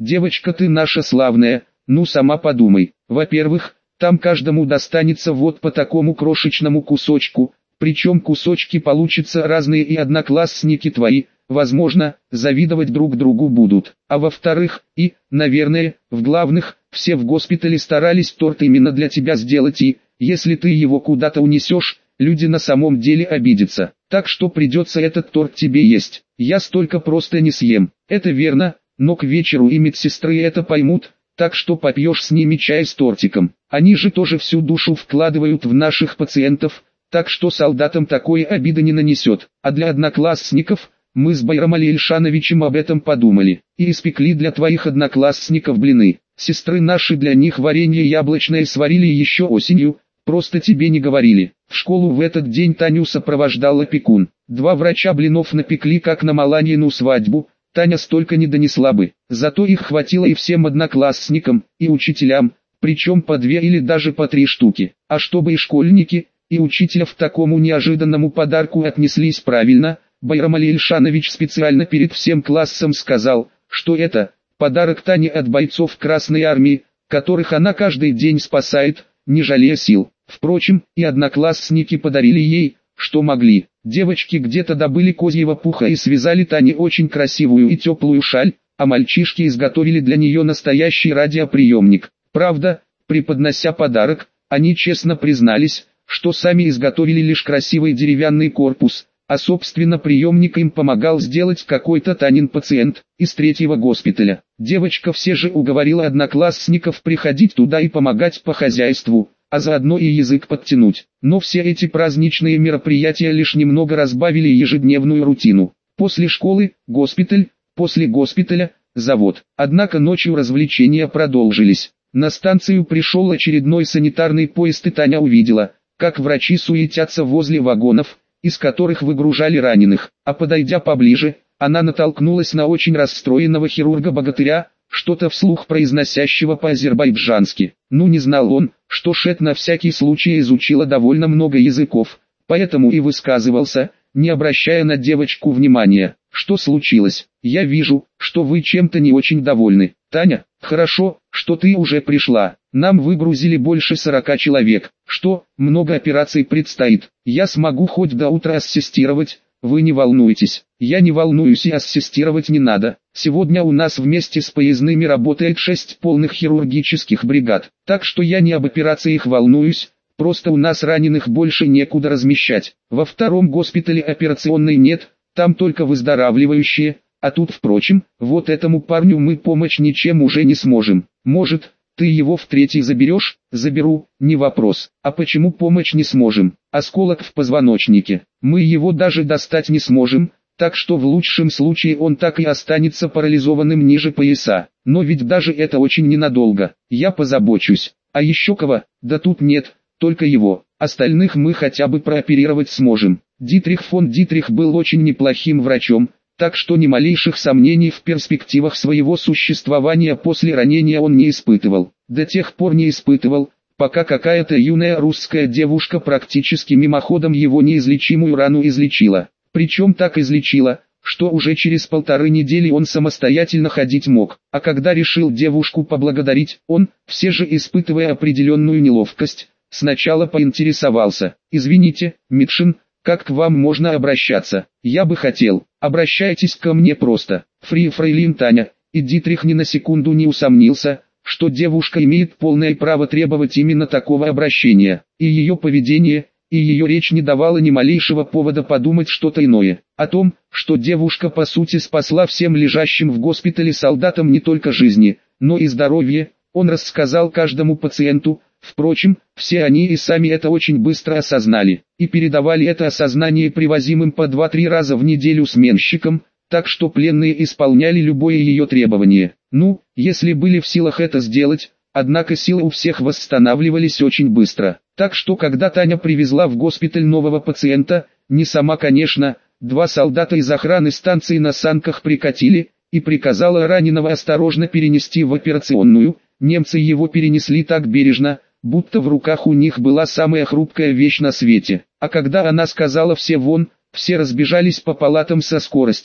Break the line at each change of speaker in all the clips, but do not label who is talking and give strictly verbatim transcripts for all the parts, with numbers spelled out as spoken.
девочка, ты наша славная, ну сама подумай. Во-первых, там каждому достанется вот по такому крошечному кусочку, причем кусочки получатся разные и одноклассники твои, возможно, завидовать друг другу будут. А во-вторых, и, наверное, в главных, все в госпитале старались торт именно для тебя сделать и, если ты его куда-то унесешь, люди на самом деле обидятся. Так что придется этот торт тебе есть. Я столько просто не съем. Это верно, но к вечеру и медсестры это поймут, так что попьешь с ними чай с тортиком. Они же тоже всю душу вкладывают в наших пациентов, так что солдатам такой обиды не нанесет. А для одноклассников, мы с Байрам Али Ильшановичем об этом подумали, и испекли для твоих одноклассников блины. Сестры наши для них варенье яблочное сварили еще осенью, просто тебе не говорили. В школу в этот день Таню сопровождал опекун. Два врача блинов напекли как на Маланьину свадьбу, Таня столько не донесла бы. Зато их хватило и всем одноклассникам, и учителям, причем по две или даже по три штуки. А чтобы и школьники, и учителя к такому неожиданному подарку отнеслись правильно, Байрам Али Ильшанович специально перед всем классом сказал, что это подарок Тане от бойцов Красной Армии, которых она каждый день спасает, не жалея сил. Впрочем, и одноклассники подарили ей, что могли. Девочки где-то добыли козьего пуха и связали Тане очень красивую и теплую шаль, а мальчишки изготовили для нее настоящий радиоприемник. Правда, преподнося подарок, они честно признались, что сами изготовили лишь красивый деревянный корпус, а собственно приемник им помогал сделать какой-то Танин пациент из третьего госпиталя. Девочка все же уговорила одноклассников приходить туда и помогать по хозяйству, а заодно и язык подтянуть. Но все эти праздничные мероприятия лишь немного разбавили ежедневную рутину. После школы – госпиталь, после госпиталя – завод. Однако ночью развлечения продолжились. На станцию пришел очередной санитарный поезд, и Таня увидела, как врачи суетятся возле вагонов, из которых выгружали раненых. А подойдя поближе, она натолкнулась на очень расстроенного хирурга-богатыря, что-то вслух произносящего по-азербайджански. Ну не знал он, что Шет на всякий случай изучила довольно много языков, поэтому и высказывался, не обращая на девочку внимания. Что случилось? Я вижу, что вы чем-то не очень довольны. Таня, хорошо, что ты уже пришла. Нам выгрузили больше сорока человек. Что, много операций предстоит. Я смогу хоть до утра ассистировать. Вы не волнуйтесь. Я не волнуюсь, и ассистировать не надо. Сегодня у нас вместе с поездными работает шесть полных хирургических бригад. Так что я не об операциях волнуюсь, просто у нас раненых больше некуда размещать. Во втором госпитале операционной нет, там только выздоравливающие, а тут, впрочем, вот этому парню мы помочь ничем уже не сможем. Может, ты его в третий заберешь? Заберу, не вопрос. А почему помочь не сможем? Осколок в позвоночнике. Мы его даже достать не сможем, так что в лучшем случае он так и останется парализованным ниже пояса. Но ведь даже это очень ненадолго. Я позабочусь. А еще кого? Да тут нет, только его. Остальных мы хотя бы прооперировать сможем. Дитрих фон Дитрих был очень неплохим врачом, так что ни малейших сомнений в перспективах своего существования после ранения он не испытывал. До тех пор не испытывал, пока какая-то юная русская девушка практически мимоходом его неизлечимую рану излечила. Причем так излечила, что уже через полторы недели он самостоятельно ходить мог. А когда решил девушку поблагодарить, он, все же испытывая определенную неловкость, сначала поинтересовался: «Извините, Митшин, как к вам можно обращаться? Я бы хотел, обращайтесь ко мне просто, Фри Фрейлин Таня». И Дитрих ни на секунду не усомнился, что девушка имеет полное право требовать именно такого обращения. И ее поведение, и ее речь не давало ни малейшего повода подумать что-то иное. О том, что девушка по сути спасла всем лежащим в госпитале солдатам не только жизни, но и здоровье, он рассказал каждому пациенту. Впрочем, все они и сами это очень быстро осознали, и передавали это осознание привозимым по два-три раза в неделю сменщикам, так что пленные исполняли любое ее требование. Ну, если были в силах это сделать, однако силы у всех восстанавливались очень быстро. Так что когда Таня привезла в госпиталь нового пациента, не сама конечно, два солдата из охраны станции на санках прикатили, и приказала раненого осторожно перенести в операционную. Немцы его перенесли так бережно, будто в руках у них была самая хрупкая вещь на свете. А когда она сказала «все вон», все разбежались по палатам со скоростью,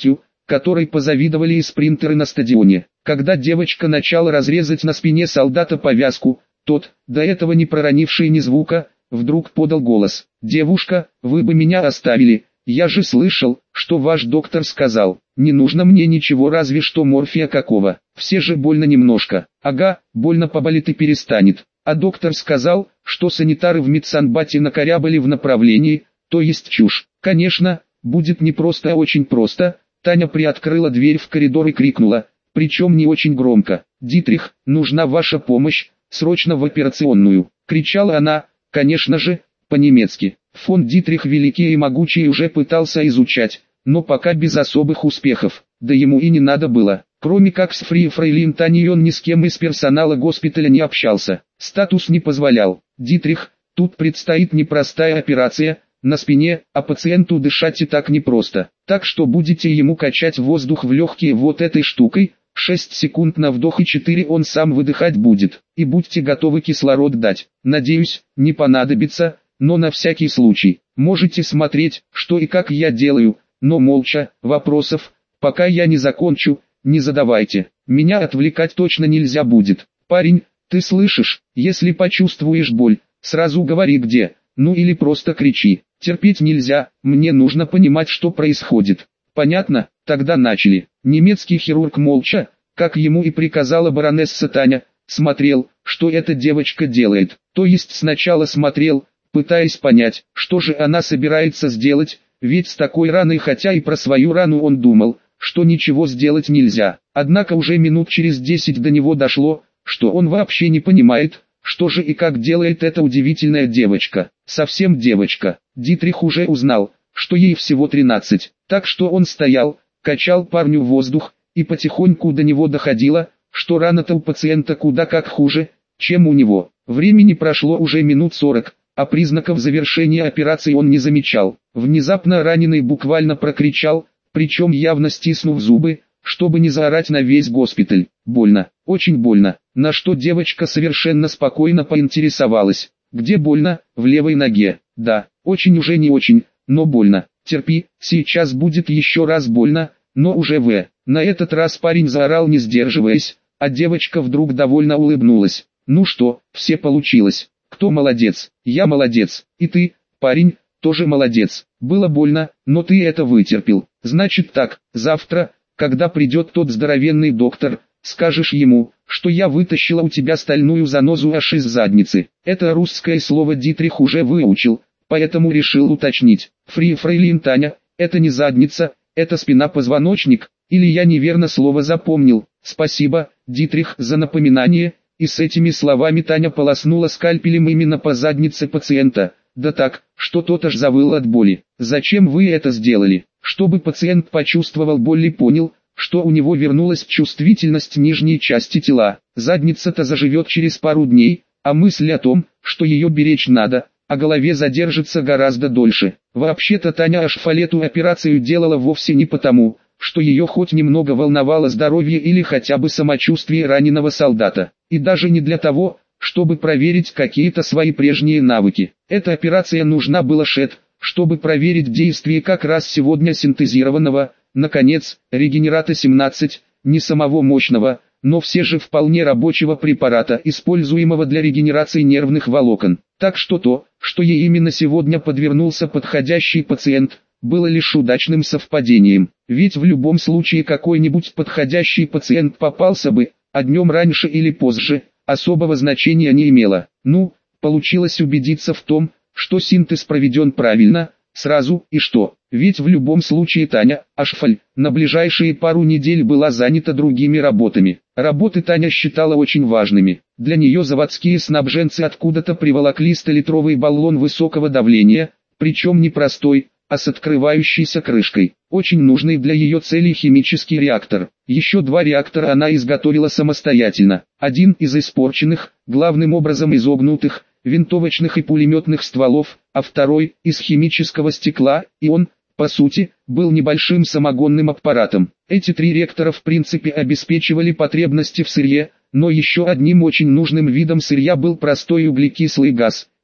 которой позавидовали и спринтеры на стадионе. Когда девочка начала разрезать на спине солдата повязку, тот, до этого не проронивший ни звука, вдруг подал голос: «Девушка, вы бы меня оставили, я же слышал, что ваш доктор сказал, не нужно мне ничего разве что морфия какого, все же больно немножко». «Ага, больно поболит и перестанет. А доктор сказал, что санитары в медсанбате накорябали в направлении, то есть чушь. Конечно, будет не просто, а очень просто». Таня приоткрыла дверь в коридор и крикнула, причем не очень громко: «Дитрих, нужна ваша помощь, срочно в операционную!» Кричала она, конечно же, по-немецки. Фон Дитрих Великий и Могучий уже пытался изучать, но пока без особых успехов, да ему и не надо было. Кроме как с Фри Фрейлин Таней он ни с кем из персонала госпиталя не общался, статус не позволял. «Дитрих, тут предстоит непростая операция, на спине, а пациенту дышать и так непросто, так что будете ему качать воздух в легкие вот этой штукой, шесть секунд на вдох и четыре он сам выдыхать будет, и будьте готовы кислород дать. Надеюсь, не понадобится, но на всякий случай, можете смотреть, что и как я делаю, но молча, вопросов, пока я не закончу, не задавайте, меня отвлекать точно нельзя будет. Парень, ты слышишь, если почувствуешь боль, сразу говори где, ну или просто кричи, терпеть нельзя, мне нужно понимать, что происходит. Понятно? Тогда начали». Немецкий хирург молча, как ему и приказала баронесса Таня, смотрел, что эта девочка делает, то есть сначала смотрел, пытаясь понять, что же она собирается сделать, ведь с такой раной, хотя и про свою рану он думал, что ничего сделать нельзя, однако уже минут через десять до него дошло, что он вообще не понимает, что же и как делает эта удивительная девочка, совсем девочка. Дитрих уже узнал, что ей всего тринадцать, так что он стоял, качал парню воздух, и потихоньку до него доходило, что рана-то у пациента куда как хуже, чем у него. Времени прошло уже минут сорок, а признаков завершения операции он не замечал. Внезапно раненый буквально прокричал, причем явно стиснув зубы, чтобы не заорать на весь госпиталь: «Больно, очень больно», на что девочка совершенно спокойно поинтересовалась: «Где больно?» «В левой ноге». «Да, очень уже не очень, но больно. Терпи, сейчас будет еще раз больно, но уже в...» На этот раз парень заорал не сдерживаясь, а девочка вдруг довольно улыбнулась. «Ну что, все получилось. Кто молодец?» «Я молодец. И ты, парень, тоже молодец. Было больно, но ты это вытерпел. Значит так, завтра, когда придет тот здоровенный доктор, скажешь ему, что я вытащила у тебя стальную занозу аж из задницы». Это русское слово Дитрих уже выучил, поэтому решил уточнить. «Фри Фрейлин Таня, это не задница, это спина-позвоночник, или я неверно слово запомнил?» «Спасибо, Дитрих, за напоминание», и с этими словами Таня полоснула скальпелем именно по заднице пациента, да так, что тот аж завыл от боли. «Зачем вы это сделали?» «Чтобы пациент почувствовал боль и понял, что у него вернулась чувствительность нижней части тела. Задница-то заживет через пару дней, а мысль о том, что ее беречь надо, о голове задержится гораздо дольше». Вообще-то Таня Ашфаль эту операцию делала вовсе не потому, что ее хоть немного волновало здоровье или хотя бы самочувствие раненого солдата, и даже не для того, чтобы проверить какие-то свои прежние навыки. Эта операция нужна была Шет, чтобы проверить действие как раз сегодня синтезированного, наконец, регенерата семнадцать, не самого мощного, но все же вполне рабочего препарата, используемого для регенерации нервных волокон. Так что то, что ей именно сегодня подвернулся подходящий пациент, было лишь удачным совпадением, ведь в любом случае какой-нибудь подходящий пациент попался бы, а днем раньше или позже, особого значения не имело. Ну, получилось убедиться в том, что синтез проведен правильно, сразу, и что, ведь в любом случае Таня Ашфаль на ближайшие пару недель была занята другими работами. Работы Таня считала очень важными. Для нее заводские снабженцы откуда-то приволокли столитровый баллон высокого давления, причем не простой, а с открывающейся крышкой. Очень нужный для ее целей химический реактор. Еще два реактора она изготовила самостоятельно. Один из испорченных, главным образом изогнутых, винтовочных и пулеметных стволов, а второй из химического стекла, и он, по сути, был небольшим самогонным аппаратом. Эти три реактора в принципе обеспечивали потребности в сырье, но еще одним очень нужным видом сырья был простой углекислый газ,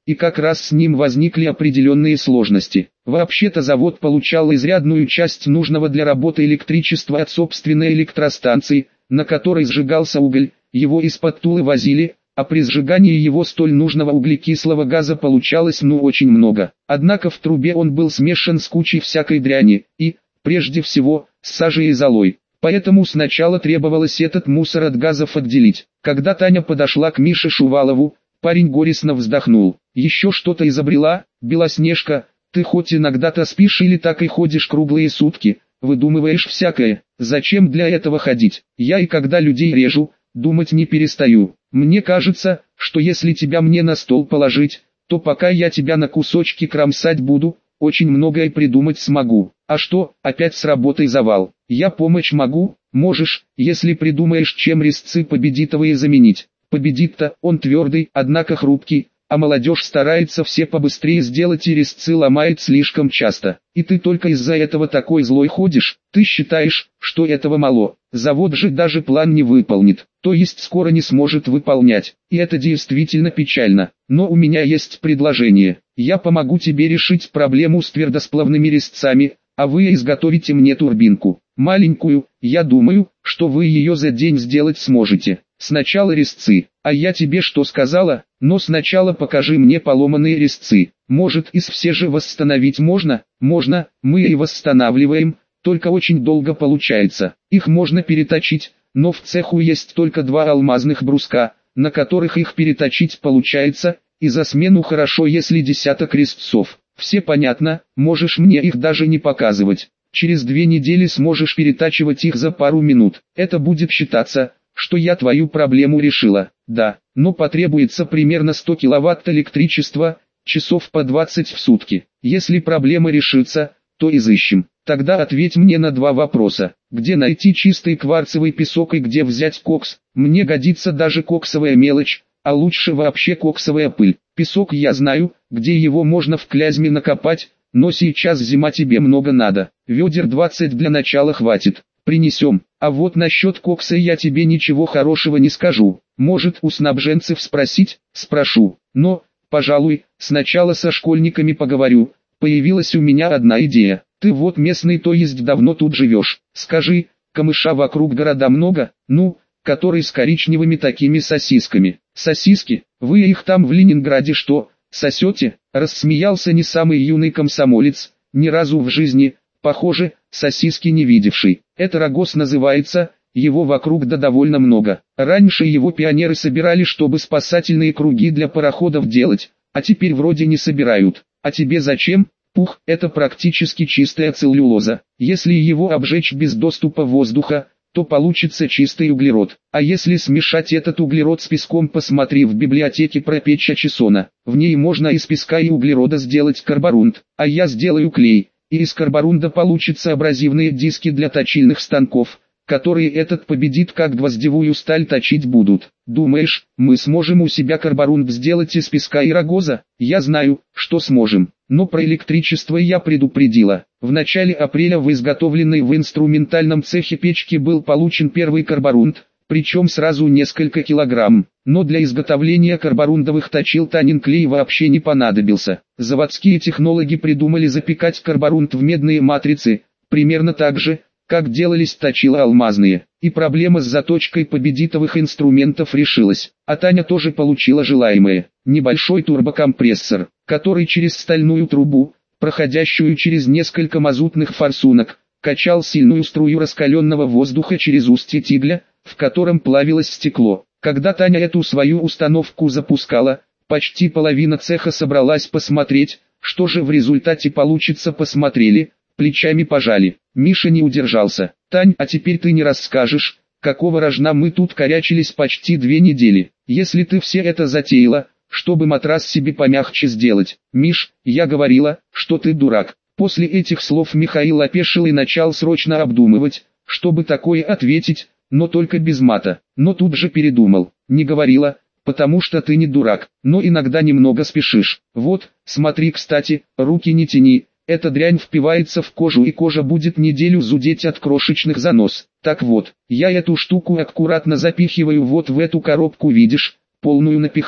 и как раз с ним возникли определенные сложности. Вообще-то завод получал изрядную часть нужного для работы электричества от собственной электростанции, на которой сжигался уголь, его из-под Тулы возили, а при сжигании его столь нужного углекислого газа получалось ну очень много. Однако в трубе он был смешан с кучей всякой дряни, и, прежде всего, с сажей и золой. Поэтому сначала требовалось этот мусор от газов отделить. Когда Таня подошла к Мише Шувалову, парень горестно вздохнул. «Еще что-то изобрела, Белоснежка, ты хоть иногда-то спишь или так и ходишь круглые сутки, выдумываешь всякое, зачем для этого ходить? Я и когда людей режу, думать не перестаю. Мне кажется, что если тебя мне на стол положить, то пока я тебя на кусочки кромсать буду, очень многое придумать смогу. А что, опять с работой завал? Я помочь могу, можешь, если придумаешь, чем резцы победитовые заменить. Победит-то, он твердый, однако хрупкий, а молодежь старается все побыстрее сделать и резцы ломает слишком часто. И ты только из-за этого такой злой ходишь, ты считаешь, что этого мало. Завод же даже план не выполнит, то есть скоро не сможет выполнять, и это действительно печально. Но у меня есть предложение, я помогу тебе решить проблему с твердосплавными резцами, а вы изготовите мне турбинку. Маленькую, я думаю, что вы ее за день сделать сможете. Сначала резцы, а я тебе что сказала, но сначала покажи мне поломанные резцы. Может, из все же восстановить можно? Можно, мы и восстанавливаем, только очень долго получается. Их можно переточить, но в цеху есть только два алмазных бруска, на которых их переточить получается, и за смену хорошо если десяток резцов. Все понятно, можешь мне их даже не показывать. Через две недели сможешь перетачивать их за пару минут. Это будет считаться, что я твою проблему решила. Да, но потребуется примерно сто киловатт электричества, часов по двадцать в сутки. Если проблема решится, то изыщем. Тогда ответь мне на два вопроса. Где найти чистый кварцевый песок и где взять кокс? Мне годится даже коксовая мелочь, а лучше вообще коксовая пыль. Песок я знаю, где его можно в Клязьме накопать, но сейчас зима, тебе много надо. Ведер двадцать для начала хватит. Принесем. А вот насчет кокса я тебе ничего хорошего не скажу. Может, у снабженцев спросить? Спрошу. Но, пожалуй, сначала со школьниками поговорю. Появилась у меня одна идея. Ты вот местный, то есть давно тут живешь. Скажи, камыша вокруг города много? Ну, который с коричневыми такими сосисками. Сосиски? Вы их там в Ленинграде что, сосете? Рассмеялся не самый юный комсомолец, ни разу в жизни, похоже, сосиски не видевший. Это рогоз называется, его вокруг да довольно много. Раньше его пионеры собирали, чтобы спасательные круги для пароходов делать, а теперь вроде не собирают. А тебе зачем? Пух, это практически чистая целлюлоза. Если его обжечь без доступа воздуха, то получится чистый углерод. А если смешать этот углерод с песком, посмотри в библиотеке про печь Ачесона. В ней можно из песка и углерода сделать карборунд. А я сделаю клей, и из карборунда получатся абразивные диски для точильных станков, которые этот победит как гвоздевую сталь точить будут. Думаешь, мы сможем у себя карборунд сделать из песка и рогоза? Я знаю, что сможем. Но про электричество я предупредила. В начале апреля в изготовленной в инструментальном цехе печке был получен первый карборунд, причем сразу несколько килограмм. Но для изготовления карборундовых точил Танин клей вообще не понадобился. Заводские технологи придумали запекать карборунд в медные матрицы, примерно так же, как делались точила алмазные. И проблема с заточкой победитовых инструментов решилась. А Таня тоже получила желаемое. Небольшой турбокомпрессор, который через стальную трубу, проходящую через несколько мазутных форсунок, качал сильную струю раскаленного воздуха через устье тигля, в котором плавилось стекло. Когда Таня эту свою установку запускала, почти половина цеха собралась посмотреть, что же в результате получится. Посмотрели, плечами пожали. Миша не удержался. «Тань, а теперь ты не расскажешь, какого рожна мы тут корячились почти две недели. Если ты все это затеяла, чтобы матрас себе помягче сделать. Миш, я говорила, что ты дурак». После этих слов Михаил опешил и начал срочно обдумывать, чтобы такое ответить, но только без мата. Но тут же передумал. «Не говорила, потому что ты не дурак, но иногда немного спешишь. Вот, смотри, кстати, руки не тяни. Эта дрянь впивается в кожу, и кожа будет неделю зудеть от крошечных занос. Так вот, я эту штуку аккуратно запихиваю вот в эту коробку, видишь, полную напихала.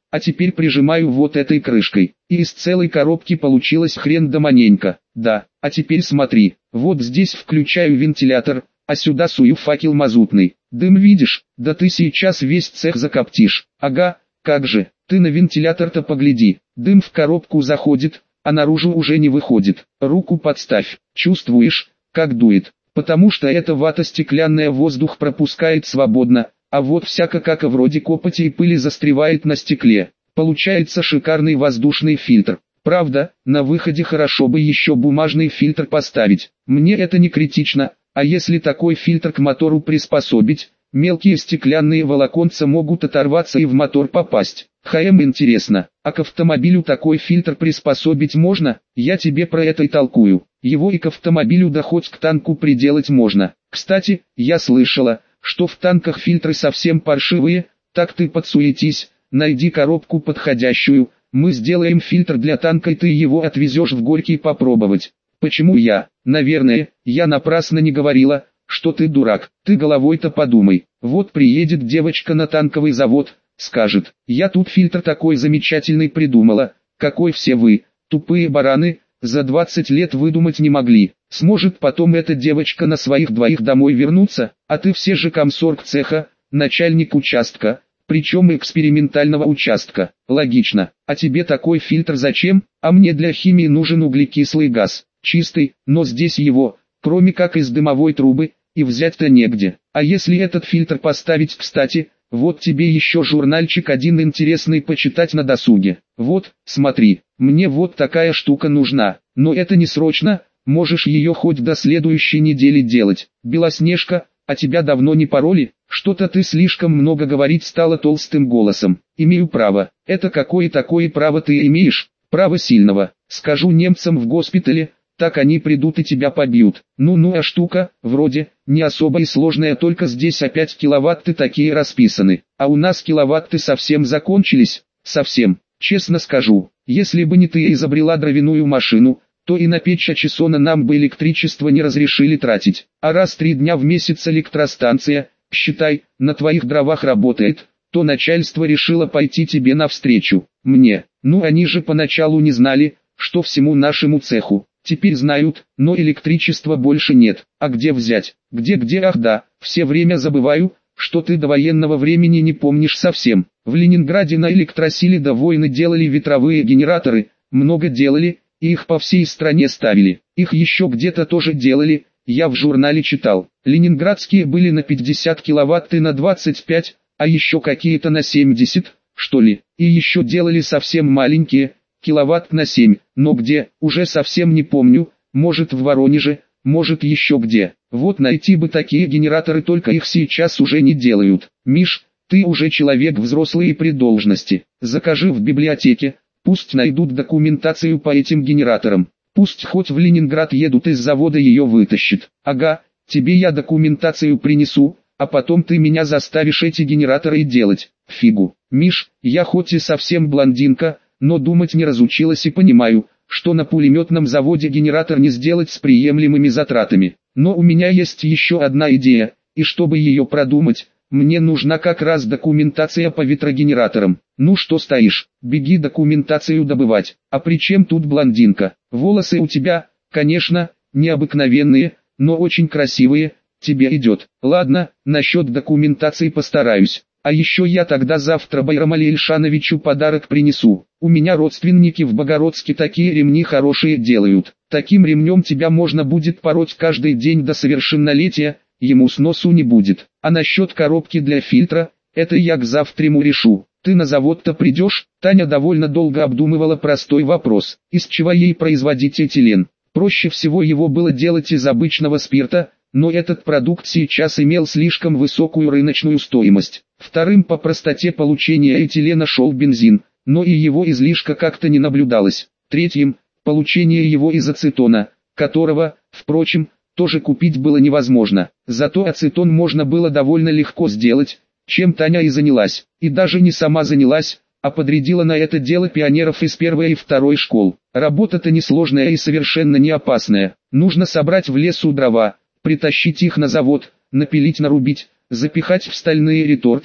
а теперь прижимаю вот этой крышкой. И из целой коробки получилось хрен да маненько. Да, а теперь смотри, вот здесь включаю вентилятор, а сюда сую факел мазутный. Дым видишь? Да ты сейчас весь цех закоптишь. Ага, как же, ты на вентилятор-то погляди. Дым в коробку заходит, а наружу уже не выходит. Руку подставь, чувствуешь, как дует? Потому что эта вата стеклянная воздух пропускает свободно, а вот всяко как вроде копоти и пыли застревает на стекле. Получается шикарный воздушный фильтр. Правда, на выходе хорошо бы еще бумажный фильтр поставить. Мне это не критично, а если такой фильтр к мотору приспособить, мелкие стеклянные волоконца могут оторваться и в мотор попасть. Хм, интересно, а к автомобилю такой фильтр приспособить можно? Я тебе про это и толкую. Его и к автомобилю да хоть к танку приделать можно. Кстати, я слышала, что в танках фильтры совсем паршивые, так ты подсуетись, найди коробку подходящую, мы сделаем фильтр для танка и ты его отвезешь в Горький попробовать. Почему я? Наверное, я напрасно не говорила, что ты дурак. Ты головой-то подумай. Вот приедет девочка на танковый завод, скажет: я тут фильтр такой замечательный придумала, какой все вы, тупые бараны, за двадцать лет выдумать не могли. Сможет потом эта девочка на своих двоих домой вернуться, а ты все же комсорг цеха, начальник участка, причем экспериментального участка. Логично. А тебе такой фильтр зачем? А мне для химии нужен углекислый газ. Чистый, но здесь его, кроме как из дымовой трубы, и взять-то негде. А если этот фильтр поставить, кстати, вот тебе еще журнальчик один интересный почитать на досуге. Вот, смотри, мне вот такая штука нужна, но это не срочно, можешь ее хоть до следующей недели делать. Белоснежка, а тебя давно не пороли? Что-то ты слишком много говорить стала толстым голосом. Имею право. Это какое такое право ты имеешь? Право сильного. Скажу немцам в госпитале, так они придут и тебя побьют. Ну-ну, а штука, вроде, не особо и сложная, только здесь опять киловатты такие расписаны. А у нас киловатты совсем закончились, совсем. Честно скажу, если бы не ты изобрела дровяную машину, то и на печь Ачессона нам бы электричество не разрешили тратить. А раз три дня в месяц электростанция, считай, на твоих дровах работает, то начальство решило пойти тебе навстречу. Мне, ну они же поначалу не знали, что всему нашему цеху. Теперь знают, но электричества больше нет. А где взять? Где-где? Ах да, все время забываю, что ты до военного времени не помнишь совсем. В Ленинграде на электросиле до войны делали ветровые генераторы, много делали, и их по всей стране ставили. Их еще где-то тоже делали, я в журнале читал. Ленинградские были на пятьдесят киловатт и на двадцать пять, а еще какие-то на семьдесят, что ли. И еще делали совсем маленькие, киловатт на семь, но где, уже совсем не помню, может в Воронеже, может еще где. Вот найти бы такие генераторы, только их сейчас уже не делают. Миш, ты уже человек взрослый и при должности. Закажи в библиотеке, пусть найдут документацию по этим генераторам. Пусть хоть в Ленинград едут, из завода ее вытащит. Ага, тебе я документацию принесу, а потом ты меня заставишь эти генераторы делать. Фигу. Миш, я хоть и совсем блондинка, но думать не разучилась и понимаю, что на пулеметном заводе генератор не сделать с приемлемыми затратами. Но у меня есть еще одна идея, и чтобы ее продумать, мне нужна как раз документация по ветрогенераторам. Ну что стоишь, беги документацию добывать. А при чем тут блондинка? Волосы у тебя, конечно, необыкновенные, но очень красивые, тебе идет. Ладно, насчет документации постараюсь. А еще я тогда завтра Байрамали Ильшановичу подарок принесу. У меня родственники в Богородске такие ремни хорошие делают. Таким ремнем тебя можно будет пороть каждый день до совершеннолетия, ему сносу не будет. А насчет коробки для фильтра, это я к завтраму решу. Ты на завод-то придешь? Таня довольно долго обдумывала простой вопрос. Из чего ей производить этилен? Проще всего его было делать из обычного спирта, но этот продукт сейчас имел слишком высокую рыночную стоимость. Вторым по простоте получения этилена шел бензин, но и его излишка как-то не наблюдалось. Третьим – получение его из ацетона, которого, впрочем, тоже купить было невозможно. Зато ацетон можно было довольно легко сделать, чем Таня и занялась. И даже не сама занялась, а подрядила на это дело пионеров из первой и второй школ. Работа-то несложная и совершенно не опасная. Нужно собрать в лесу дрова, притащить их на завод, напилить, нарубить, запихать в стальные реторты,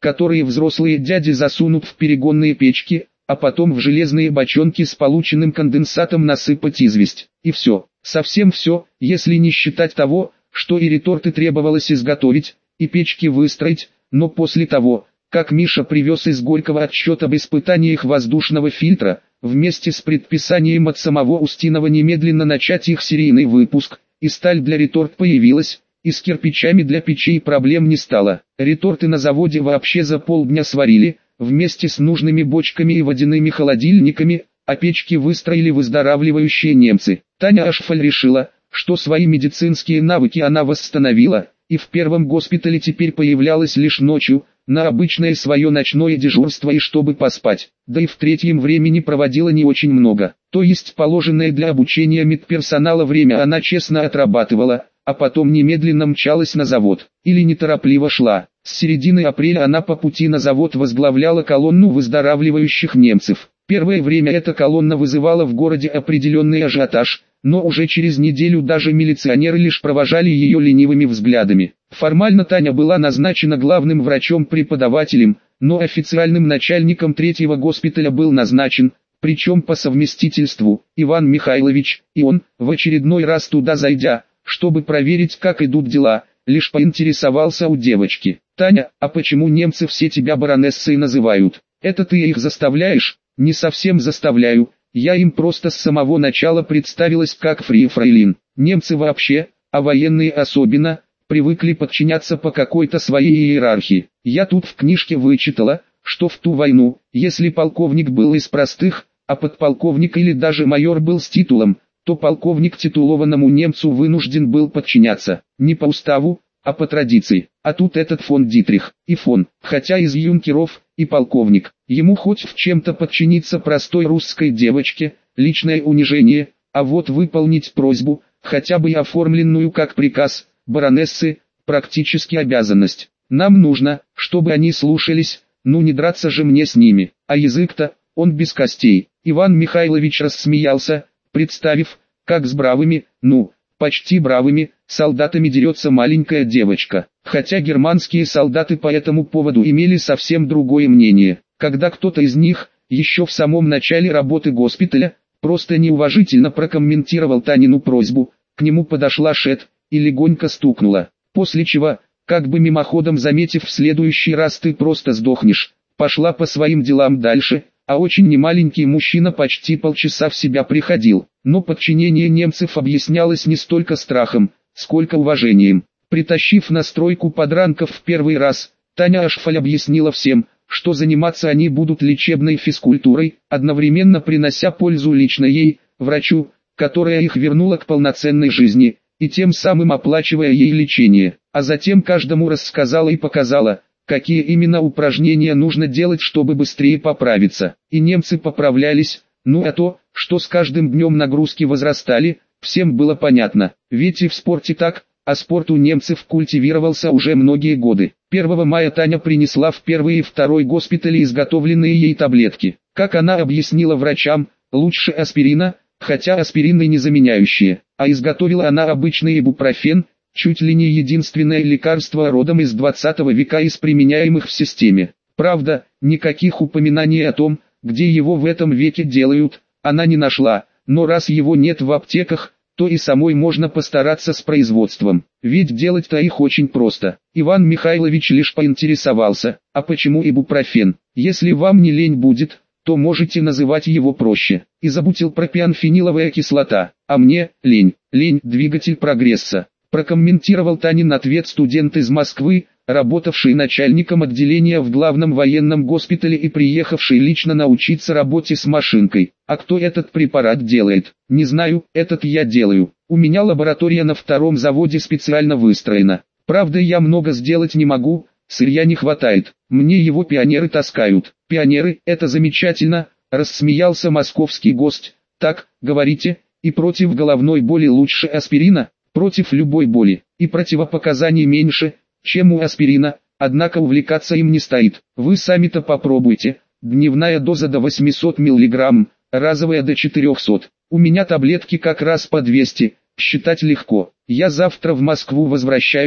которые взрослые дяди засунут в перегонные печки, а потом в железные бочонки с полученным конденсатом насыпать известь. И все, совсем все, если не считать того, что и реторты требовалось изготовить, и печки выстроить, но после того, как Миша привез из Горького отчет об испытаниях воздушного фильтра, вместе с предписанием от самого Устинова немедленно начать их серийный выпуск, и сталь для реторт появилась, и с кирпичами для печей проблем не стало. Реторты на заводе вообще за полдня сварили, вместе с нужными бочками и водяными холодильниками, а печки выстроили выздоравливающие немцы. Таня Ашфаль решила, что свои медицинские навыки она восстановила, и в первом госпитале теперь появлялась лишь ночью, на обычное свое ночное дежурство и чтобы поспать, да и в третьем времени проводила не очень много, то есть положенное для обучения медперсонала время она честно отрабатывала, а потом немедленно мчалась на завод, или неторопливо шла. С середины апреля она по пути на завод возглавляла колонну выздоравливающих немцев. Первое время эта колонна вызывала в городе определенный ажиотаж, но уже через неделю даже милиционеры лишь провожали ее ленивыми взглядами. Формально Таня была назначена главным врачом-преподавателем, но официальным начальником третьего госпиталя был назначен, причем по совместительству, Иван Михайлович, и он, в очередной раз туда зайдя, чтобы проверить, как идут дела, лишь поинтересовался у девочки: «Таня, а почему немцы все тебя баронессой называют? Это ты их заставляешь?» «Не совсем заставляю, я им просто с самого начала представилась как фри фрейлин. Немцы вообще, а военные особенно, привыкли подчиняться по какой-то своей иерархии. Я тут в книжке вычитала, что в ту войну, если полковник был из простых, а подполковник или даже майор был с титулом, то полковник титулованному немцу вынужден был подчиняться, не по уставу, а по традиции. А тут этот фон Дитрих, и фон, хотя из юнкеров, и полковник, ему хоть в чем-то подчиниться простой русской девочке, личное унижение, а вот выполнить просьбу, хотя бы и оформленную как приказ, баронессы, практически обязанность. Нам нужно, чтобы они слушались, ну не драться же мне с ними, а язык-то, он без костей». Иван Михайлович рассмеялся, представив, как с бравыми, ну, почти бравыми, солдатами дерется маленькая девочка. Хотя германские солдаты по этому поводу имели совсем другое мнение. Когда кто-то из них, еще в самом начале работы госпиталя, просто неуважительно прокомментировал Танину просьбу, к нему подошла Шет и легонько стукнула. После чего, как бы мимоходом заметив: «В следующий раз ты просто сдохнешь», пошла по своим делам дальше, а очень немаленький мужчина почти полчаса в себя приходил. Но подчинение немцев объяснялось не столько страхом, сколько уважением. Притащив на стройку подранков в первый раз, Таня Ашфаль объяснила всем, что заниматься они будут лечебной физкультурой, одновременно принося пользу лично ей, врачу, которая их вернула к полноценной жизни, и тем самым оплачивая ей лечение. А затем каждому рассказала и показала, какие именно упражнения нужно делать, чтобы быстрее поправиться. И немцы поправлялись, ну а то, что с каждым днем нагрузки возрастали, всем было понятно. Ведь и в спорте так, а спорт у немцев культивировался уже многие годы. первого мая Таня принесла в первый и второй госпитали изготовленные ей таблетки. Как она объяснила врачам, лучше аспирина, хотя аспирины не заменяющие, а изготовила она обычный ибупрофен, чуть ли не единственное лекарство родом из двадцатого века из применяемых в системе. Правда, никаких упоминаний о том, где его в этом веке делают, она не нашла, но раз его нет в аптеках, то и самой можно постараться с производством, ведь делать-то их очень просто. Иван Михайлович лишь поинтересовался: «А почему ибупрофен? Если вам не лень будет, то можете называть его проще. Изобутилпропионфениловая кислота, а мне – лень, лень – двигатель прогресса», прокомментировал Танин ответ студент из Москвы, работавший начальником отделения в главном военном госпитале и приехавший лично научиться работе с машинкой. «А кто этот препарат делает?» «Не знаю, этот я делаю. У меня лаборатория на втором заводе специально выстроена. Правда, я много сделать не могу, сырья не хватает. Мне его пионеры таскают». «Пионеры, это замечательно», — рассмеялся московский гость. «Так, говорите, и против головной боли лучше аспирина?» «Против любой боли, и противопоказаний меньше, чем у аспирина, однако увлекаться им не стоит. Вы сами-то попробуйте, дневная доза до восьмисот миллиграмм, разовая до четырехсот. У меня таблетки как раз по двести, считать легко. Я завтра в Москву возвращаюсь,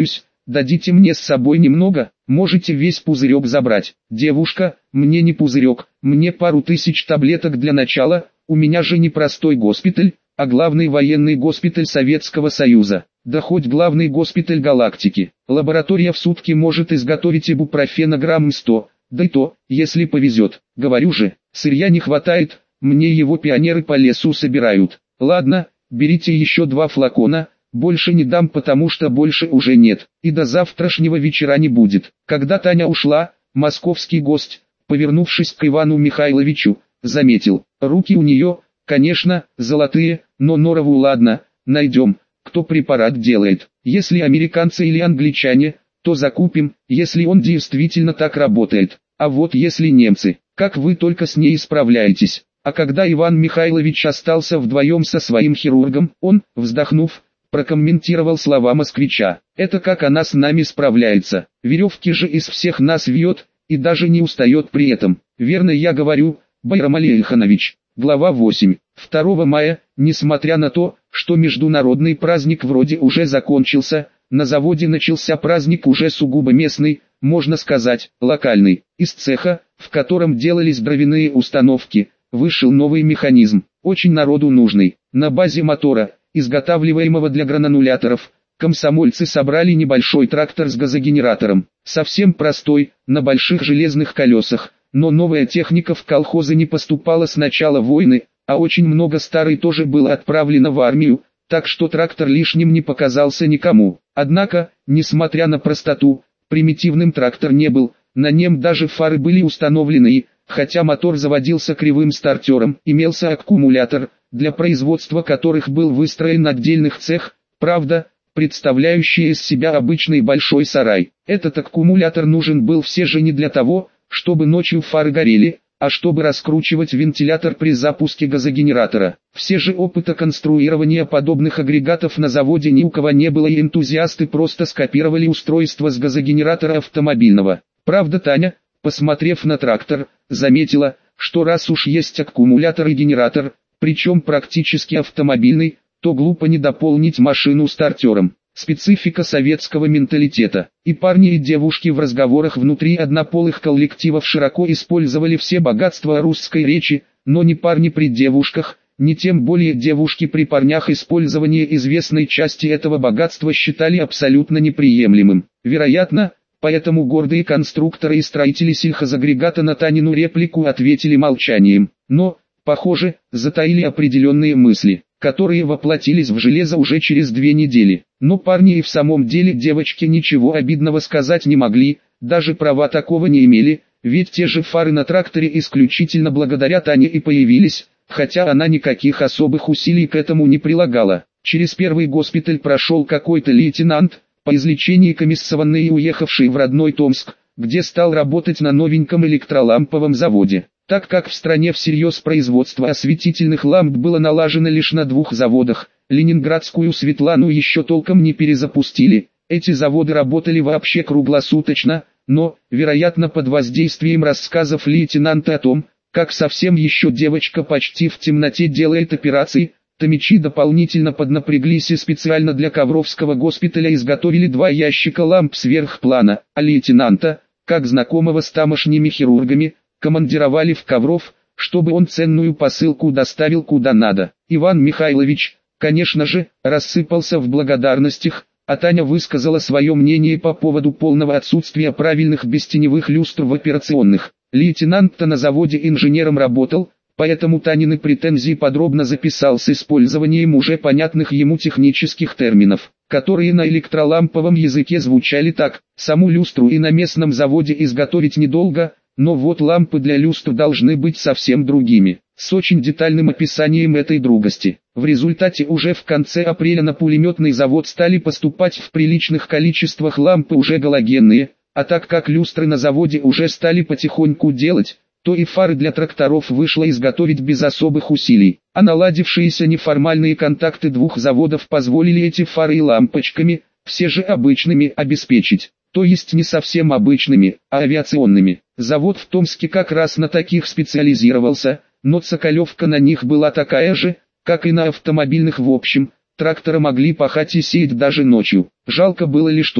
дадите мне с собой немного, можете весь пузырек забрать. Девушка, мне не пузырек, мне пару тысяч таблеток для начала, у меня же не простой госпиталь, а главный военный госпиталь Советского Союза, да хоть главный госпиталь галактики. Лаборатория в сутки может изготовить ибупрофена грамм сто, да и то, если повезет. Говорю же, сырья не хватает, мне его пионеры по лесу собирают. Ладно, берите еще два флакона, больше не дам, потому что больше уже нет, и до завтрашнего вечера не будет. Когда Таня ушла, московский гость, повернувшись к Ивану Михайловичу, заметил, руки у нее, конечно, золотые, но норову ладно, найдем, кто препарат делает. Если американцы или англичане, то закупим, если он действительно так работает. А вот если немцы, как вы только с ней справляетесь. А когда Иван Михайлович остался вдвоем со своим хирургом, он, вздохнув, прокомментировал слова москвича. Это как она с нами справляется, веревки же из всех нас вьет, и даже не устает при этом. Верно я говорю, Байрам Алейханович. Глава восемь. второго мая, несмотря на то, что международный праздник вроде уже закончился, на заводе начался праздник уже сугубо местный, можно сказать, локальный. Из цеха, в котором делались дровяные установки, вышел новый механизм, очень народу нужный. На базе мотора, изготавливаемого для грануляторов, комсомольцы собрали небольшой трактор с газогенератором, совсем простой, на больших железных колесах. Но новая техника в колхозы не поступала с начала войны, а очень много старой тоже было отправлено в армию, так что трактор лишним не показался никому. Однако, несмотря на простоту, примитивным трактор не был, на нем даже фары были установлены и, хотя мотор заводился кривым стартером, имелся аккумулятор, для производства которых был выстроен отдельных цех, правда, представляющий из себя обычный большой сарай. Этот аккумулятор нужен был все же не для того, чтобы ночью фары горели, а чтобы раскручивать вентилятор при запуске газогенератора. Все же опыта конструирования подобных агрегатов на заводе ни у кого не было, и энтузиасты просто скопировали устройство с газогенератора автомобильного. Правда, Таня, посмотрев на трактор, заметила, что раз уж есть аккумулятор и генератор, причем практически автомобильный, то глупо не дополнить машину стартером. Специфика советского менталитета. И парни и девушки в разговорах внутри однополых коллективов широко использовали все богатства русской речи, но ни парни при девушках, ни тем более девушки при парнях использование известной части этого богатства считали абсолютно неприемлемым. Вероятно, поэтому гордые конструкторы и строители сельхозагрегата на Танину реплику ответили молчанием, но, похоже, затаили определенные мысли, которые воплотились в железо уже через две недели. Но парни и в самом деле девочки ничего обидного сказать не могли, даже права такого не имели, ведь те же фары на тракторе исключительно благодаря Тане и появились, хотя она никаких особых усилий к этому не прилагала. Через первый госпиталь прошел какой-то лейтенант, по излечении комиссованный и уехавший в родной Томск, где стал работать на новеньком электроламповом заводе. Так как в стране всерьез производство осветительных ламп было налажено лишь на двух заводах, ленинградскую Светлану еще толком не перезапустили, эти заводы работали вообще круглосуточно, но, вероятно под воздействием рассказов лейтенанта о том, как совсем еще девочка почти в темноте делает операции, томичи дополнительно поднапряглись и специально для Ковровского госпиталя изготовили два ящика ламп сверхплана, а лейтенанта, как знакомого с тамошними хирургами, командировали в Ковров, чтобы он ценную посылку доставил куда надо. Иван Михайлович, конечно же, рассыпался в благодарностях, а Таня высказала свое мнение по поводу полного отсутствия правильных бестеневых люстр в операционных. Лейтенант-то на заводе инженером работал, поэтому Танины претензии подробно записал с использованием уже понятных ему технических терминов, которые на электроламповом языке звучали так: саму люстру и на местном заводе изготовить недолго, но вот лампы для люстр должны быть совсем другими, с очень детальным описанием этой другости. В результате уже в конце апреля на пулеметный завод стали поступать в приличных количествах лампы уже галогенные, а так как люстры на заводе уже стали потихоньку делать, то и фары для тракторов вышло изготовить без особых усилий. А наладившиеся неформальные контакты двух заводов позволили эти фары и лампочками, все же обычными, обеспечить. То есть не совсем обычными, а авиационными. Завод в Томске как раз на таких специализировался, но цоколевка на них была такая же, как и на автомобильных в общем, тракторы могли пахать и сеять даже ночью. Жалко было лишь то,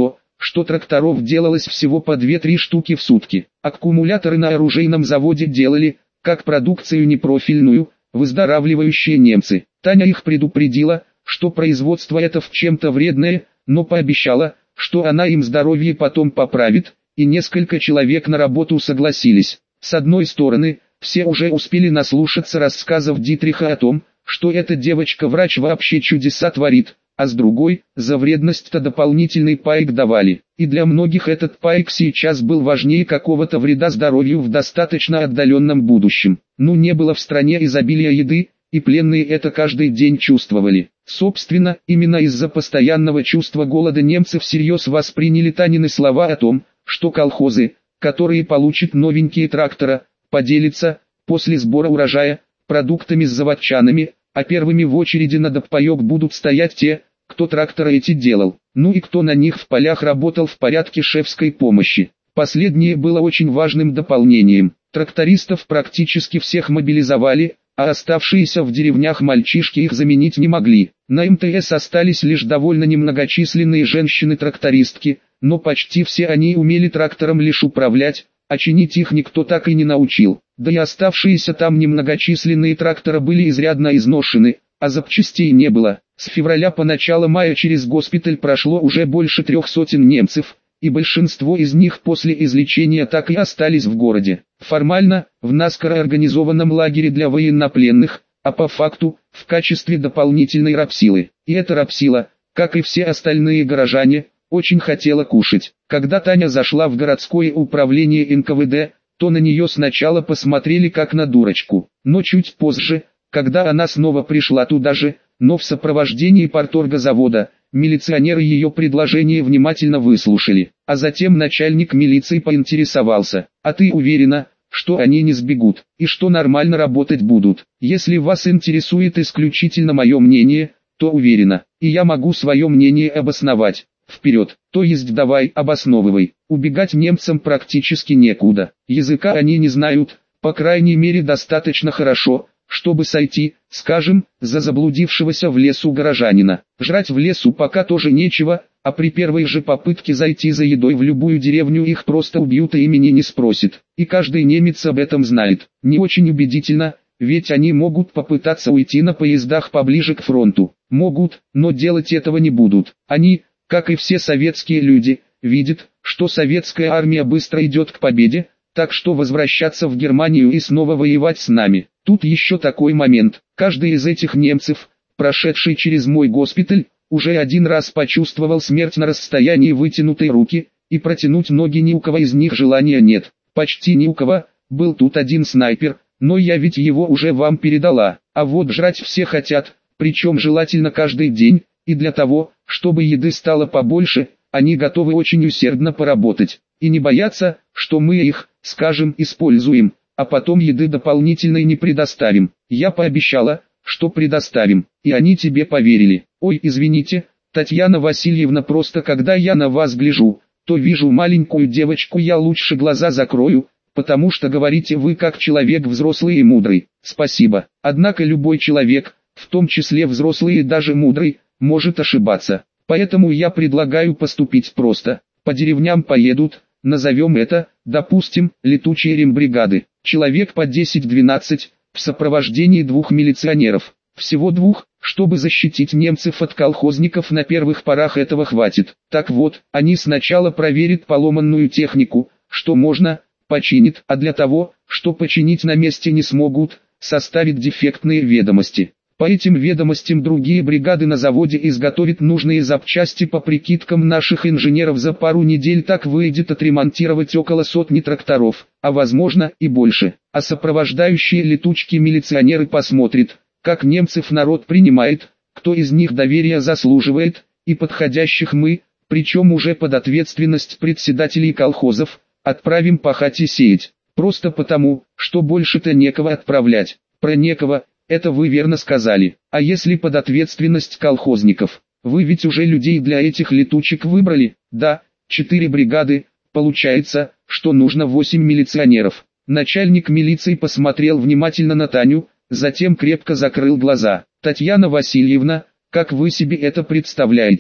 что тракторов делалось всего по две-три штуки в сутки. Аккумуляторы на оружейном заводе делали, как продукцию непрофильную, выздоравливающие немцы. Таня их предупредила, что производство это в чем-то вредное, но пообещала, что она им здоровье потом поправит, и несколько человек на работу согласились. С одной стороны, все уже успели наслушаться рассказов Дитриха о том, что эта девочка-врач вообще чудеса творит, а с другой, за вредность-то дополнительный паек давали. И для многих этот паек сейчас был важнее какого-то вреда здоровью в достаточно отдаленном будущем. Ну не было в стране изобилия еды, и пленные это каждый день чувствовали. Собственно, именно из-за постоянного чувства голода немцы всерьез восприняли Танины слова о том, что колхозы, которые получат новенькие трактора, поделятся, после сбора урожая, продуктами с заводчанами, а первыми в очереди на доппаек будут стоять те, кто тракторы эти делал, ну и кто на них в полях работал в порядке шефской помощи. Последнее было очень важным дополнением. Трактористов практически всех мобилизовали, а оставшиеся в деревнях мальчишки их заменить не могли. На эм тэ эс остались лишь довольно немногочисленные женщины-трактористки, но почти все они умели трактором лишь управлять, а чинить их никто так и не научил. Да и оставшиеся там немногочисленные трактора были изрядно изношены, а запчастей не было. С февраля по начало мая через госпиталь прошло уже больше трех сотен немцев, и большинство из них после излечения так и остались в городе. Формально, в наскоро организованном лагере для военнопленных, а по факту, в качестве дополнительной рабсилы. И эта рабсила, как и все остальные горожане, очень хотела кушать. Когда Таня зашла в городское управление эн ка вэ дэ, то на нее сначала посмотрели как на дурочку, но чуть позже, когда она снова пришла туда же, но в сопровождении парторгзавода, милиционеры ее предложение внимательно выслушали, а затем начальник милиции поинтересовался: «А ты уверена, что они не сбегут, и что нормально работать будут? Если вас интересует исключительно мое мнение, то уверена, и я могу свое мнение обосновать. Вперед, то есть давай, обосновывай». Убегать немцам практически некуда. Языка они не знают, по крайней мере достаточно хорошо, чтобы сойти, скажем, за заблудившегося в лесу горожанина. Жрать в лесу пока тоже нечего, а при первой же попытке зайти за едой в любую деревню их просто убьют и имени не спросят. И каждый немец об этом знает. Не очень убедительно, ведь они могут попытаться уйти на поездах поближе к фронту. Могут, но делать этого не будут. Они, как и все советские люди, видят, что советская армия быстро идет к победе, так что возвращаться в Германию и снова воевать с нами. Тут еще такой момент. Каждый из этих немцев, прошедший через мой госпиталь, уже один раз почувствовал смерть на расстоянии вытянутой руки, и протянуть ноги ни у кого из них желания нет. Почти ни у кого. Был тут один снайпер, но я ведь его уже вам передала. А вот жрать все хотят, причем желательно каждый день, и для того, чтобы еды стало побольше, они готовы очень усердно поработать. И не боятся, что мы их, скажем, используем, а потом еды дополнительной не предоставим. Я пообещала, что предоставим, и они тебе поверили. Ой, извините, Татьяна Васильевна, просто когда я на вас гляжу, то вижу маленькую девочку, я лучше глаза закрою, потому что говорите вы как человек взрослый и мудрый. Спасибо. Однако любой человек, в том числе взрослый и даже мудрый, может ошибаться. Поэтому я предлагаю поступить просто. По деревням поедут, назовем это, допустим, летучие рембригады. Человек по десять-двенадцать, в сопровождении двух милиционеров. Всего двух, чтобы защитить немцев от колхозников на первых порах этого хватит. Так вот, они сначала проверят поломанную технику, что можно, починят, а для того, что починить на месте не смогут, составят дефектные ведомости. По этим ведомостям другие бригады на заводе изготовят нужные запчасти по прикидкам наших инженеров. За пару недель так выйдет отремонтировать около сотни тракторов, а возможно и больше. А сопровождающие летучки милиционеры посмотрят, как немцев народ принимает, кто из них доверия заслуживает, и подходящих мы, причем уже под ответственность председателей колхозов, отправим пахать и сеять. Просто потому, что больше-то некого отправлять. Про некого – это вы верно сказали. А если под ответственность колхозников? Вы ведь уже людей для этих летучек выбрали? Да, четыре бригады, получается, что нужно восемь милиционеров. Начальник милиции посмотрел внимательно на Таню, затем крепко закрыл глаза. Татьяна Васильевна, как вы себе это представляете?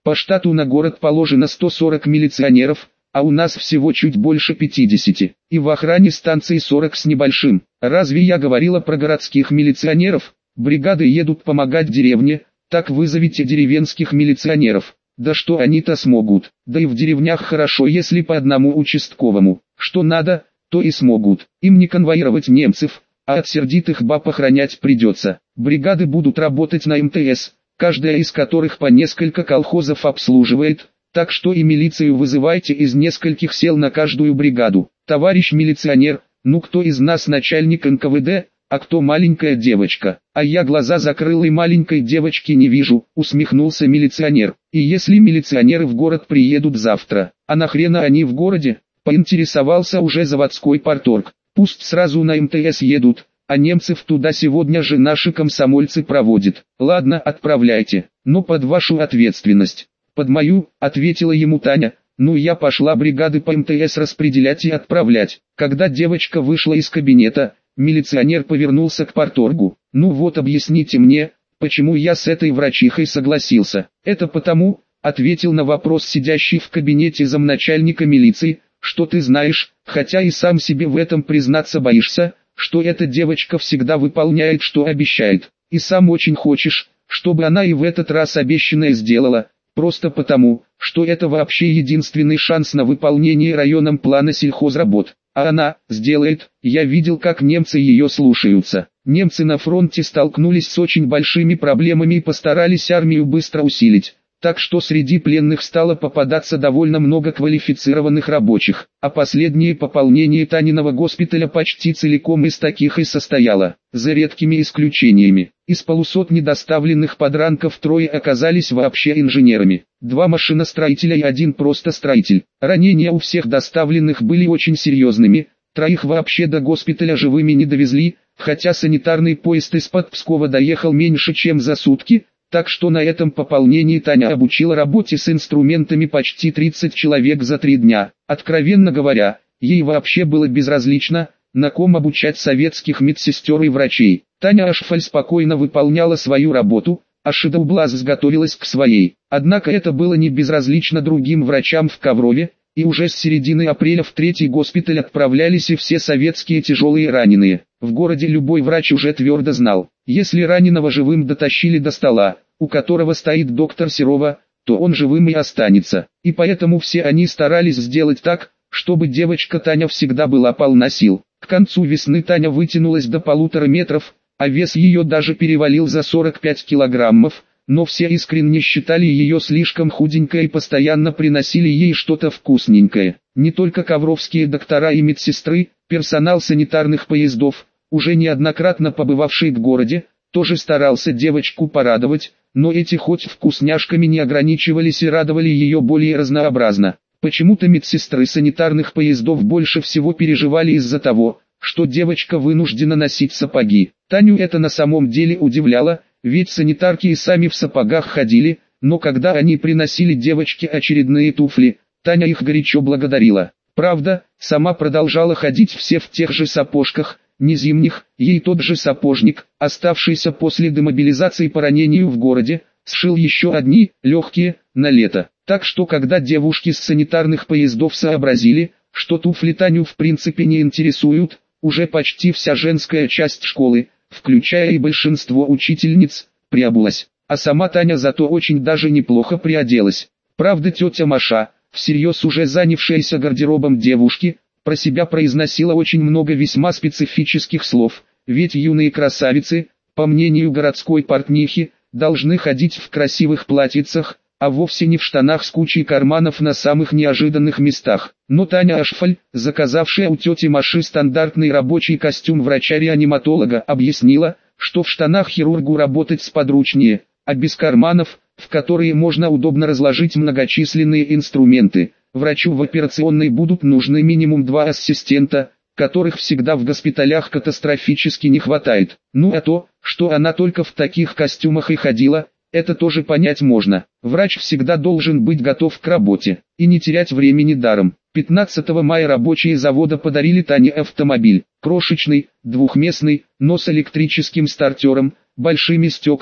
По штату на город положено сто сорок милиционеров, а у нас всего чуть больше пятидесяти. И в охране станции сорок с небольшим. Разве я говорила про городских милиционеров? Бригады едут помогать деревне, так вызовите деревенских милиционеров. Да что они-то смогут? Да и в деревнях хорошо, если по одному участковому. Что надо, то и смогут. Им не конвоировать немцев, а от сердитых баб охранять придется. Бригады будут работать на эм тэ эс, каждая из которых по несколько колхозов обслуживает, так что и милицию вызывайте из нескольких сел на каждую бригаду. Товарищ милиционер, ну кто из нас начальник эн ка вэ дэ, а кто маленькая девочка? А я глаза закрыл и маленькой девочки не вижу, усмехнулся милиционер. И если милиционеры в город приедут завтра, а нахрена они в городе? Поинтересовался уже заводской парторг. Пусть сразу на эм тэ эс едут, а немцев туда сегодня же наши комсомольцы проводят. Ладно, отправляйте, но под вашу ответственность. Под мою, ответила ему Таня. Ну я пошла бригады по эм тэ эс распределять и отправлять. Когда девочка вышла из кабинета, милиционер повернулся к парторгу. Ну вот объясните мне, почему я с этой врачихой согласился. Это потому, ответил на вопрос сидящий в кабинете замначальника милиции, что ты знаешь, хотя и сам себе в этом признаться боишься, что эта девочка всегда выполняет, что обещает. И сам очень хочешь, чтобы она и в этот раз обещанное сделала. Просто потому, что это вообще единственный шанс на выполнение районом плана сельхозработ. А она сделает. Я видел, как немцы ее слушаются. Немцы на фронте столкнулись с очень большими проблемами и постарались армию быстро усилить. Так что среди пленных стало попадаться довольно много квалифицированных рабочих, а последнее пополнение Таниного госпиталя почти целиком из таких и состояло, за редкими исключениями. Из полусотни доставленных подранков трое оказались вообще инженерами, два машиностроителя и один просто строитель. Ранения у всех доставленных были очень серьезными, троих вообще до госпиталя живыми не довезли, хотя санитарный поезд из-под Пскова доехал меньше чем за сутки. Так что на этом пополнении Таня обучила работе с инструментами почти тридцать человек за три дня. Откровенно говоря, ей вообще было безразлично, на ком обучать советских медсестер и врачей. Таня Ашфаль спокойно выполняла свою работу, а Шидоублаз готовилась к своей. Однако это было не безразлично другим врачам в Коврове, и уже с середины апреля в третий госпиталь отправлялись и все советские тяжелые раненые. В городе любой врач уже твердо знал, если раненого живым дотащили до стола, у которого стоит доктор Серова, то он живым и останется. И поэтому все они старались сделать так, чтобы девочка Таня всегда была полна сил. К концу весны Таня вытянулась до полутора метров, а вес ее даже перевалил за сорок пять килограммов, но все искренне считали ее слишком худенькой и постоянно приносили ей что-то вкусненькое. Не только ковровские доктора и медсестры, персонал санитарных поездов, уже неоднократно побывавший в городе, тоже старался девочку порадовать, но эти хоть вкусняшками не ограничивались и радовали ее более разнообразно. Почему-то медсестры санитарных поездов больше всего переживали из-за того, что девочка вынуждена носить сапоги. Таню это на самом деле удивляло, ведь санитарки и сами в сапогах ходили, но когда они приносили девочке очередные туфли, Таня их горячо благодарила. Правда, сама продолжала ходить все в тех же сапожках, не зимних, ей тот же сапожник, оставшийся после демобилизации по ранению в городе, сшил еще одни, легкие, на лето. Так что когда девушки с санитарных поездов сообразили, что туфли Таню в принципе не интересуют, уже почти вся женская часть школы, включая и большинство учительниц, приобулась. А сама Таня зато очень даже неплохо приоделась. Правда, тетя Маша, всерьез уже занявшаяся гардеробом девушки, про себя произносила очень много весьма специфических слов, ведь юные красавицы, по мнению городской портнихи, должны ходить в красивых платьицах, а вовсе не в штанах с кучей карманов на самых неожиданных местах. Но Таня Ашфаль, заказавшая у тети Маши стандартный рабочий костюм врача-реаниматолога, объяснила, что в штанах хирургу работать сподручнее, а без карманов, в которые можно удобно разложить многочисленные инструменты, врачу в операционной будут нужны минимум два ассистента, которых всегда в госпиталях катастрофически не хватает. Ну а то, что она только в таких костюмах и ходила, это тоже понять можно. Врач всегда должен быть готов к работе и не терять времени даром. пятнадцатого мая рабочие завода подарили Тане автомобиль. Крошечный, двухместный, но с электрическим стартером, большими стеклами,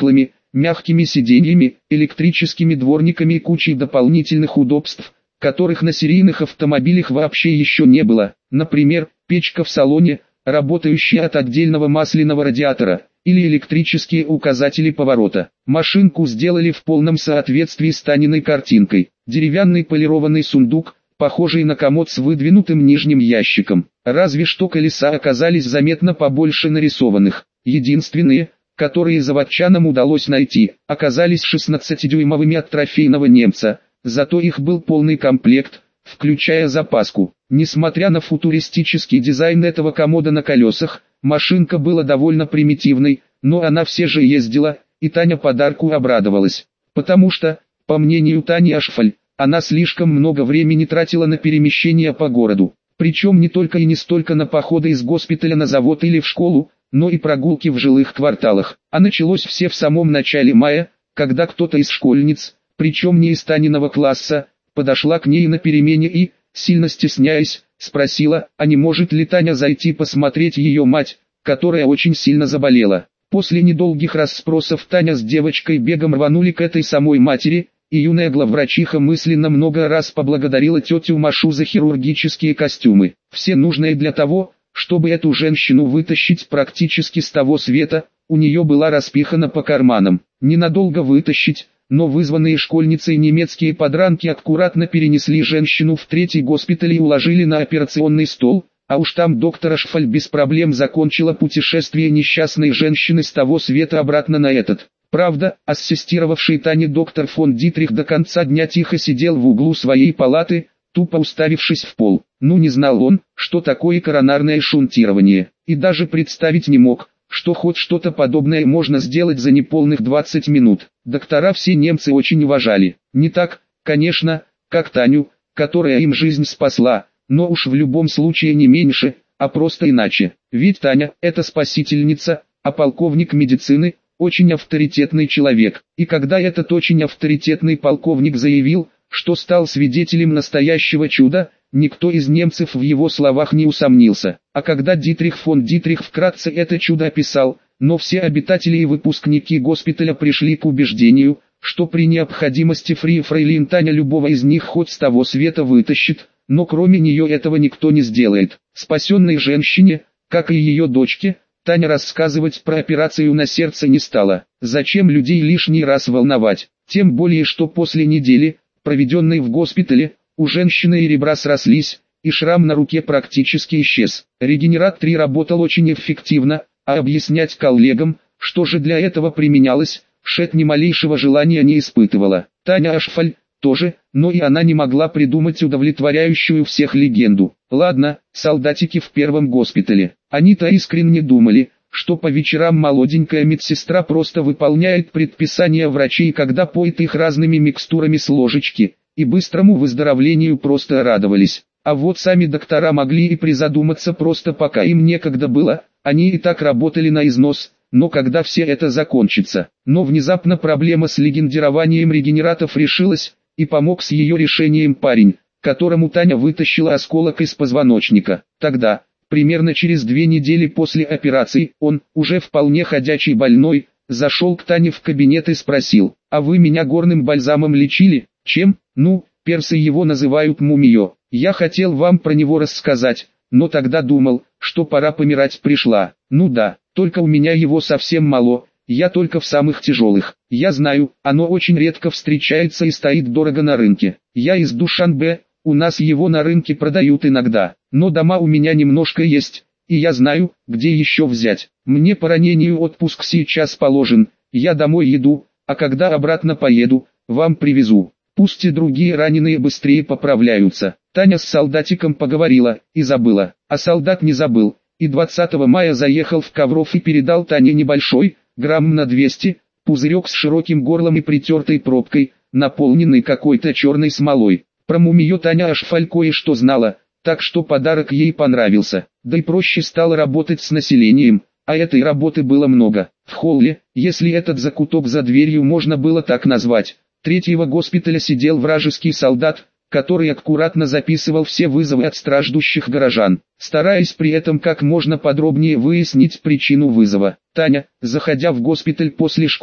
мягкими сиденьями, электрическими дворниками и кучей дополнительных удобств, которых на серийных автомобилях вообще еще не было. Например, печка в салоне, работающая от отдельного масляного радиатора, или электрические указатели поворота. Машинку сделали в полном соответствии с Таниной картинкой. Деревянный полированный сундук, похожий на комод с выдвинутым нижним ящиком. Разве что колеса оказались заметно побольше нарисованных. Единственные, которые заводчанам удалось найти, оказались шестнадцатидюймовыми от трофейного немца, зато их был полный комплект, включая запаску. Несмотря на футуристический дизайн этого комода на колесах, машинка была довольно примитивной, но она все же ездила, и Таня подарку обрадовалась. Потому что, по мнению Тани Ашфаль, она слишком много времени тратила на перемещение по городу. Причем не только и не столько на походы из госпиталя на завод или в школу, но и прогулки в жилых кварталах. А началось все в самом начале мая, когда кто-то из школьниц, причем не из Таниного класса, подошла к ней на перемене и, сильно стесняясь, спросила, а не может ли Таня зайти посмотреть ее мать, которая очень сильно заболела. После недолгих расспросов Таня с девочкой бегом рванули к этой самой матери, и юная главврачиха мысленно много раз поблагодарила тетю Машу за хирургические костюмы. Все нужные для того, чтобы эту женщину вытащить практически с того света, у нее была распихана по карманам. Ненадолго вытащить, но вызванные школьницей немецкие подранки аккуратно перенесли женщину в третий госпиталь и уложили на операционный стол, а уж там доктор Ашфаль без проблем закончила путешествие несчастной женщины с того света обратно на этот. Правда, ассистировавший Тане доктор фон Дитрих до конца дня тихо сидел в углу своей палаты, тупо уставившись в пол. Ну не знал он, что такое коронарное шунтирование, и даже представить не мог, что хоть что-то подобное можно сделать за неполных двадцать минут. Доктора все немцы очень уважали. Не так, конечно, как Таню, которая им жизнь спасла, но уж в любом случае не меньше, а просто иначе. Ведь Таня – это спасительница, а полковник медицины – очень авторитетный человек. И когда этот очень авторитетный полковник заявил, что стал свидетелем настоящего чуда, никто из немцев в его словах не усомнился. А когда Дитрих фон Дитрих вкратце это чудо описал, но все обитатели и выпускники госпиталя пришли к убеждению, что при необходимости фри фрейлин Таня любого из них хоть с того света вытащит, но кроме нее этого никто не сделает. Спасенной женщине, как и ее дочке, Таня рассказывать про операцию на сердце не стала. Зачем людей лишний раз волновать? Тем более, что после недели, проведенной в госпитале, у женщины и ребра срослись, и шрам на руке практически исчез. Регенерат три работал очень эффективно, а объяснять коллегам, что же для этого применялось, Шет ни малейшего желания не испытывала. Таня Ашфаль тоже, но и она не могла придумать удовлетворяющую всех легенду. Ладно, солдатики в первом госпитале. Они-то искренне думали, что по вечерам молоденькая медсестра просто выполняет предписания врачей, когда поет их разными микстурами с ложечки, и быстрому выздоровлению просто радовались. А вот сами доктора могли и призадуматься просто пока им некогда было, они и так работали на износ, но когда все это закончится. Но внезапно проблема с легендированием регенератов решилась, и помог с ее решением парень, которому Таня вытащила осколок из позвоночника. Тогда, примерно через две недели после операции, он, уже вполне ходячий больной, зашел к Тане в кабинет и спросил: «А вы меня горным бальзамом лечили?» «Чем?» «Ну, персы его называют мумиё. Я хотел вам про него рассказать, но тогда думал, что пора помирать пришла. Ну да, только у меня его совсем мало, я только в самых тяжелых. Я знаю, оно очень редко встречается и стоит дорого на рынке. Я из Душанбе, у нас его на рынке продают иногда, но дома у меня немножко есть, и я знаю, где еще взять. Мне по ранению отпуск сейчас положен, я домой еду, а когда обратно поеду, вам привезу. Пусть и другие раненые быстрее поправляются». Таня с солдатиком поговорила и забыла, а солдат не забыл, и двадцатого мая заехал в Ковров и передал Тане небольшой, грамм на двести, пузырек с широким горлом и притертой пробкой, наполненный какой-то черной смолой. Про мумиё Таня Ашфаль кое-что знала, так что подарок ей понравился, да и проще стало работать с населением, а этой работы было много. В холле, если этот закуток за дверью можно было так назвать, третьего госпиталя сидел вражеский солдат, который аккуратно записывал все вызовы от страждущих горожан, стараясь при этом как можно подробнее выяснить причину вызова. Таня, заходя в госпиталь после школы,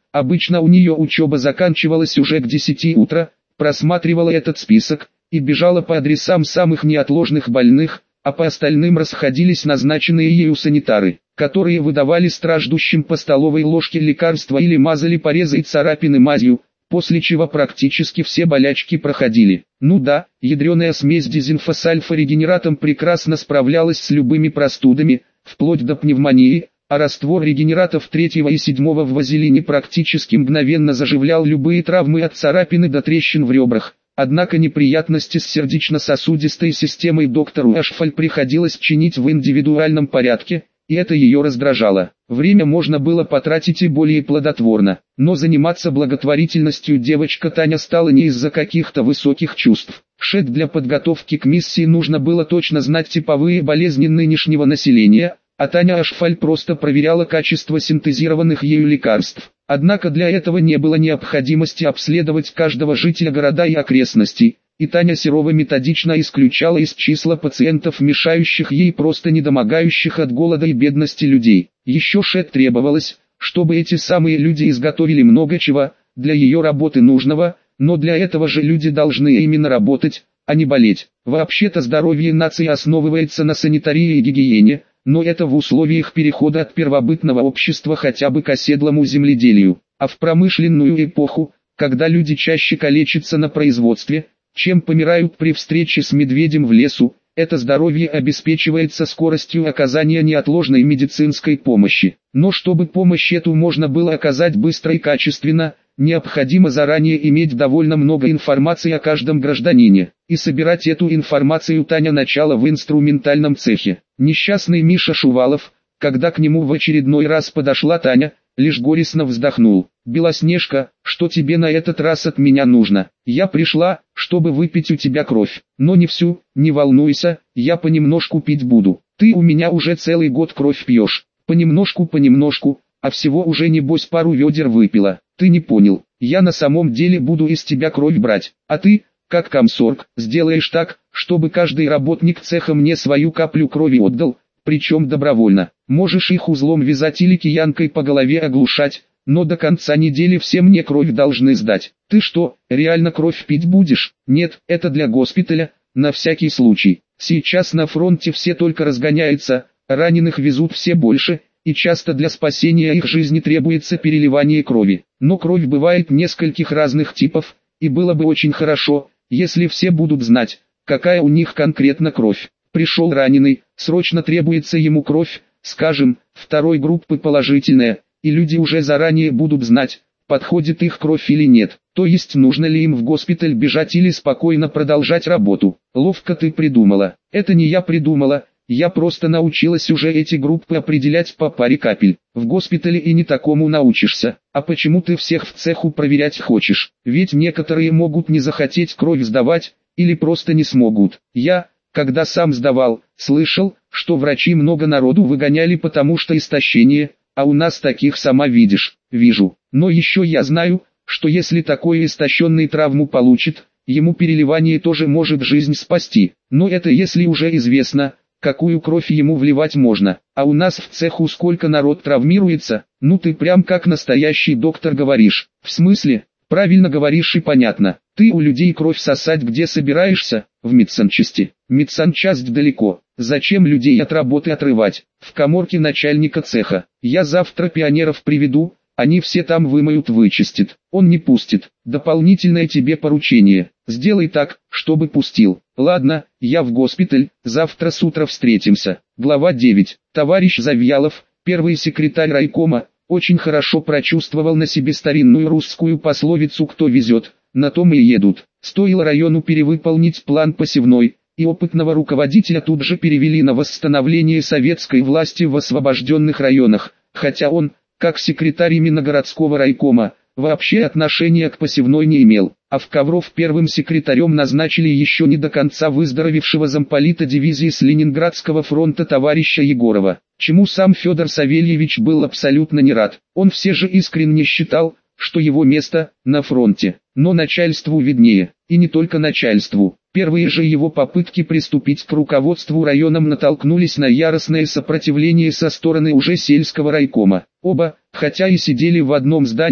Обычно у нее учеба заканчивалась уже к десяти утра, просматривала этот список и бежала по адресам самых неотложных больных, а по остальным расходились назначенные ею санитары, которые выдавали страждущим по столовой ложке лекарства или мазали порезы и царапины мазью, после чего практически все болячки проходили. Ну да, ядреная смесь дезинфа с альфа-регенератом прекрасно справлялась с любыми простудами, вплоть до пневмонии, а раствор регенератов третьего и седьмого в вазелине практически мгновенно заживлял любые травмы от царапины до трещин в ребрах. Однако неприятности с сердечно-сосудистой системой доктору Эшфаль приходилось чинить в индивидуальном порядке, и это ее раздражало. Время можно было потратить и более плодотворно, но заниматься благотворительностью девочка Таня стала не из-за каких-то высоких чувств. Шет для подготовки к миссии нужно было точно знать типовые болезни нынешнего населения, а Таня Эшфаль просто проверяла качество синтезированных ею лекарств. Однако для этого не было необходимости обследовать каждого жителя города и окрестностей, и Таня Серова методично исключала из числа пациентов, мешающих ей, просто недомогающих от голода и бедности людей. Еще Шет требовалось, чтобы эти самые люди изготовили много чего для ее работы нужного, но для этого же люди должны именно работать, а не болеть. Вообще-то здоровье нации основывается на санитарии и гигиене, но это в условиях перехода от первобытного общества хотя бы к оседлому земледелию, а в промышленную эпоху, когда люди чаще калечатся на производстве, чем помирают при встрече с медведем в лесу, это здоровье обеспечивается скоростью оказания неотложной медицинской помощи. Но чтобы помощь эту можно было оказать быстро и качественно, необходимо заранее иметь довольно много информации о каждом гражданине, и собирать эту информацию Таня начала в инструментальном цехе. Несчастный Миша Шувалов, когда к нему в очередной раз подошла Таня, лишь горестно вздохнул. «Белоснежка, что тебе на этот раз от меня нужно? Я пришла, чтобы выпить у тебя кровь, но не всю, не волнуйся, я понемножку пить буду. Ты у меня уже целый год кровь пьешь, понемножку-понемножку, а всего уже небось пару ведер выпила. Ты не понял, я на самом деле буду из тебя кровь брать, а ты, как комсорг, сделаешь так, чтобы каждый работник цеха мне свою каплю крови отдал, причем добровольно. Можешь их узлом вязать или киянкой по голове оглушать, но до конца недели все мне кровь должны сдать. Ты что, реально кровь пить будешь? Нет, это для госпиталя, на всякий случай. Сейчас на фронте все только разгоняются, раненых везут все больше, и часто для спасения их жизни требуется переливание крови. Но кровь бывает нескольких разных типов, и было бы очень хорошо, если все будут знать, какая у них конкретно кровь. Пришел раненый, срочно требуется ему кровь, скажем, второй группы положительная, и люди уже заранее будут знать, подходит их кровь или нет, то есть нужно ли им в госпиталь бежать или спокойно продолжать работу. Ловко ты придумала. Это не я придумала, я просто научилась уже эти группы определять по паре капель. В госпитале и не такому научишься. А почему ты всех в цеху проверять хочешь? Ведь некоторые могут не захотеть кровь сдавать, или просто не смогут. Я, когда сам сдавал, слышал, что врачи много народу выгоняли потому что истощение, а у нас таких сама видишь. Вижу. Но еще я знаю, что если такой истощенный травму получит, ему переливание тоже может жизнь спасти. Но это если уже известно, какую кровь ему вливать можно. А у нас в цеху сколько народ травмируется? Ну ты прям как настоящий доктор говоришь. В смысле? Правильно говоришь и понятно. Ты у людей кровь сосать где собираешься? В медсанчасти. Медсанчасть далеко. Зачем людей от работы отрывать? В каморке начальника цеха. Я завтра пионеров приведу, они все там вымоют, вычистят. Он не пустит. Дополнительное тебе поручение. Сделай так, чтобы пустил. Ладно, я в госпиталь, завтра с утра встретимся. Глава девять. Товарищ Завьялов, первый секретарь райкома, очень хорошо прочувствовал на себе старинную русскую пословицу «кто везет, на том и едут». Стоило району перевыполнить план посевной, и опытного руководителя тут же перевели на восстановление советской власти в освобожденных районах, хотя он, как секретарь именно городского райкома, вообще отношения к посевной не имел. А в Ковров первым секретарем назначили еще не до конца выздоровевшего замполита дивизии с Ленинградского фронта товарища Егорова, чему сам Федор Савельевич был абсолютно не рад. Он все же искренне считал, что его место на фронте, но начальству виднее, и не только начальству. Первые же его попытки приступить к руководству районом натолкнулись на яростное сопротивление со стороны уже сельского райкома. Оба, хотя и сидели в одном здании,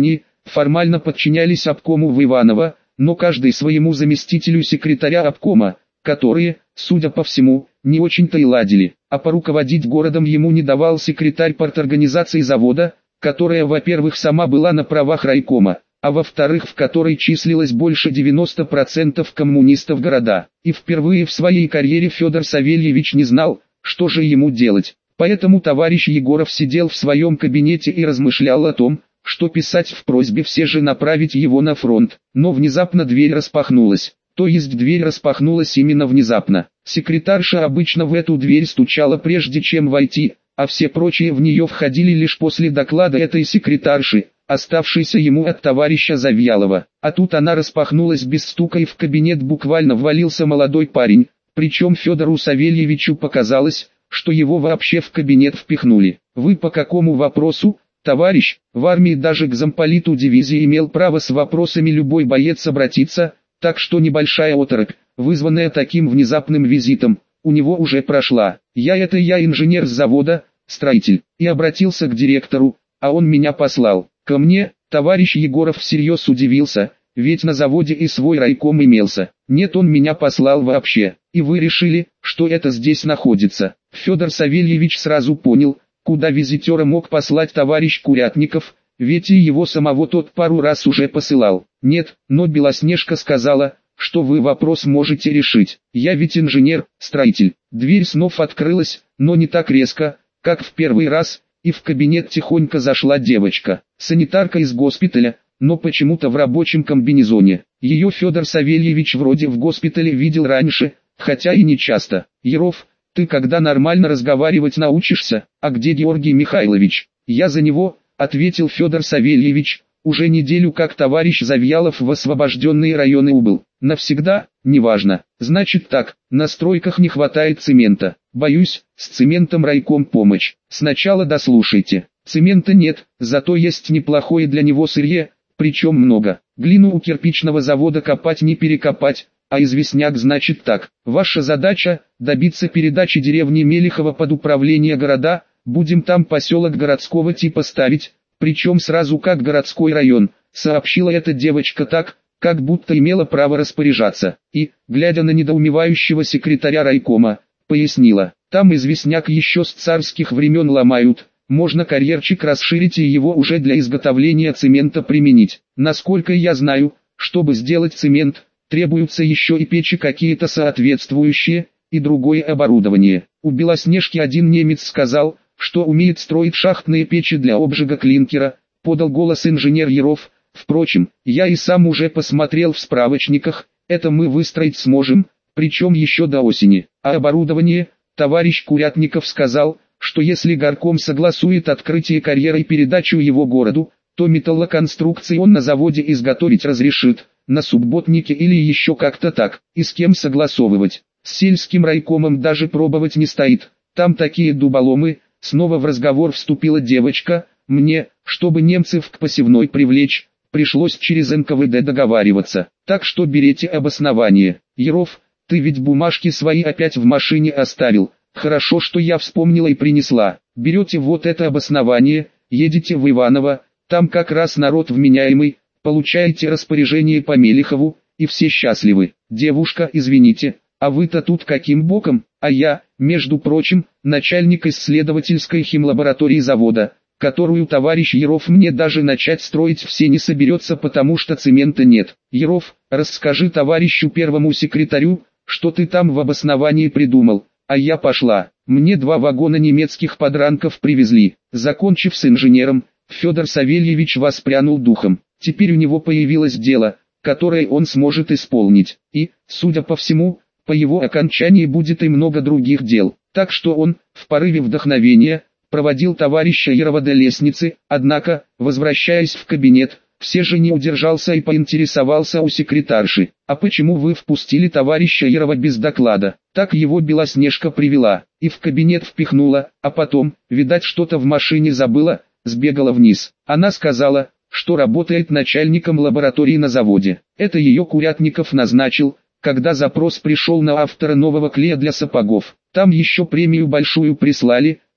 формально подчинялись обкому в Иваново, но каждый своему заместителю секретаря обкома, которые, судя по всему, не очень-то и ладили, а поруководить городом ему не давал секретарь парторганизации завода, которая, во-первых, сама была на правах райкома, а во-вторых, в которой числилось больше девяноста процентов коммунистов города. И впервые в своей карьере Федор Савельевич не знал, что же ему делать. Поэтому товарищ Егоров сидел в своем кабинете и размышлял о том, что писать в просьбе все же направить его на фронт. Но внезапно дверь распахнулась. То есть дверь распахнулась именно внезапно. Секретарша обычно в эту дверь стучала прежде чем войти, а все прочие в нее входили лишь после доклада этой секретарши, оставшейся ему от товарища Завьялова. А тут она распахнулась без стука и в кабинет буквально ввалился молодой парень, причем Федору Савельевичу показалось, что его вообще в кабинет впихнули. «Вы по какому вопросу, товарищ?» В армии даже к замполиту дивизии имел право с вопросами любой боец обратиться, так что небольшая оторопь, вызванная таким внезапным визитом, у него уже прошла. «Я это я инженер с завода, строитель», и обратился к директору, а он меня послал. Ко мне, товарищ Егоров всерьез удивился, ведь на заводе и свой райком имелся. Нет, он меня послал вообще. И вы решили, что это здесь находится. Федор Савельевич сразу понял, куда визитера мог послать товарищ Курятников, ведь и его самого тот пару раз уже посылал. Нет, но Белоснежка сказала, что вы вопрос можете решить. Я ведь инженер, строитель. Дверь снова открылась, но не так резко, как в первый раз, и в кабинет тихонько зашла девочка, санитарка из госпиталя, но почему-то в рабочем комбинезоне. Ее Федор Савельевич вроде в госпитале видел раньше, хотя и не часто. «Еров, ты когда нормально разговаривать научишься? А где Георгий Михайлович?» «Я за него», — ответил Федор Савельевич, «уже неделю как товарищ Завьялов в освобожденные районы убыл. Навсегда, неважно. Значит так, на стройках не хватает цемента. Боюсь, с цементом райком помощь. Сначала дослушайте. Цемента нет, зато есть неплохое для него сырье, причем много. Глину у кирпичного завода копать не перекопать, а известняк значит так. Ваша задача – добиться передачи деревни Мелихова под управление города, будем там поселок городского типа ставить, причем сразу как городской район», сообщила эта девочка так, как будто имела право распоряжаться, и, глядя на недоумевающего секретаря райкома, пояснила: «Там известняк еще с царских времен ломают, можно карьерчик расширить и его уже для изготовления цемента применить. Насколько я знаю, чтобы сделать цемент, требуются еще и печи какие-то соответствующие, и другое оборудование». У Белоснежки один немец сказал, что умеет строить шахтные печи для обжига клинкера, подал голос инженер Еров. «Впрочем, я и сам уже посмотрел в справочниках, это мы выстроить сможем, причем еще до осени. А оборудование, товарищ Курятников сказал, что если горком согласует открытие карьеры и передачу его городу, то металлоконструкции он на заводе изготовить разрешит, на субботнике или еще как-то так. И с кем согласовывать? С сельским райкомом даже пробовать не стоит, там такие дуболомы». Снова в разговор вступила девочка: «Мне, чтобы немцев к посевной привлечь, пришлось через эн ка вэ дэ договариваться, так что берите обоснование. Еров, ты ведь бумажки свои опять в машине оставил, хорошо, что я вспомнила и принесла. Берете вот это обоснование, едете в Иваново, там как раз народ вменяемый, получаете распоряжение по Мелихову, и все счастливы. Девушка, извините, а вы-то тут каким боком?» «А я, между прочим, начальник исследовательской химлаборатории завода, которую товарищ Еров мне даже начать строить все не соберется, потому что цемента нет. Еров, расскажи товарищу первому секретарю, что ты там в обосновании придумал». А я пошла. Мне два вагона немецких подранков привезли. Закончив с инженером, Федор Савельевич воспрянул духом. Теперь у него появилось дело, которое он сможет исполнить. И, судя по всему, по его окончании будет и много других дел. Так что он, в порыве вдохновения, проводил товарища Ерова до лестницы, однако, возвращаясь в кабинет, все же не удержался и поинтересовался у секретарши: «А почему вы впустили товарища Ерова без доклада?» Так его Белоснежка привела, и в кабинет впихнула, а потом, видать, что-то в машине забыла, сбегала вниз. Она сказала, что работает начальником лаборатории на заводе. Это ее Курятников назначил, когда запрос пришел на автора нового клея для сапогов. Там еще премию большую прислали,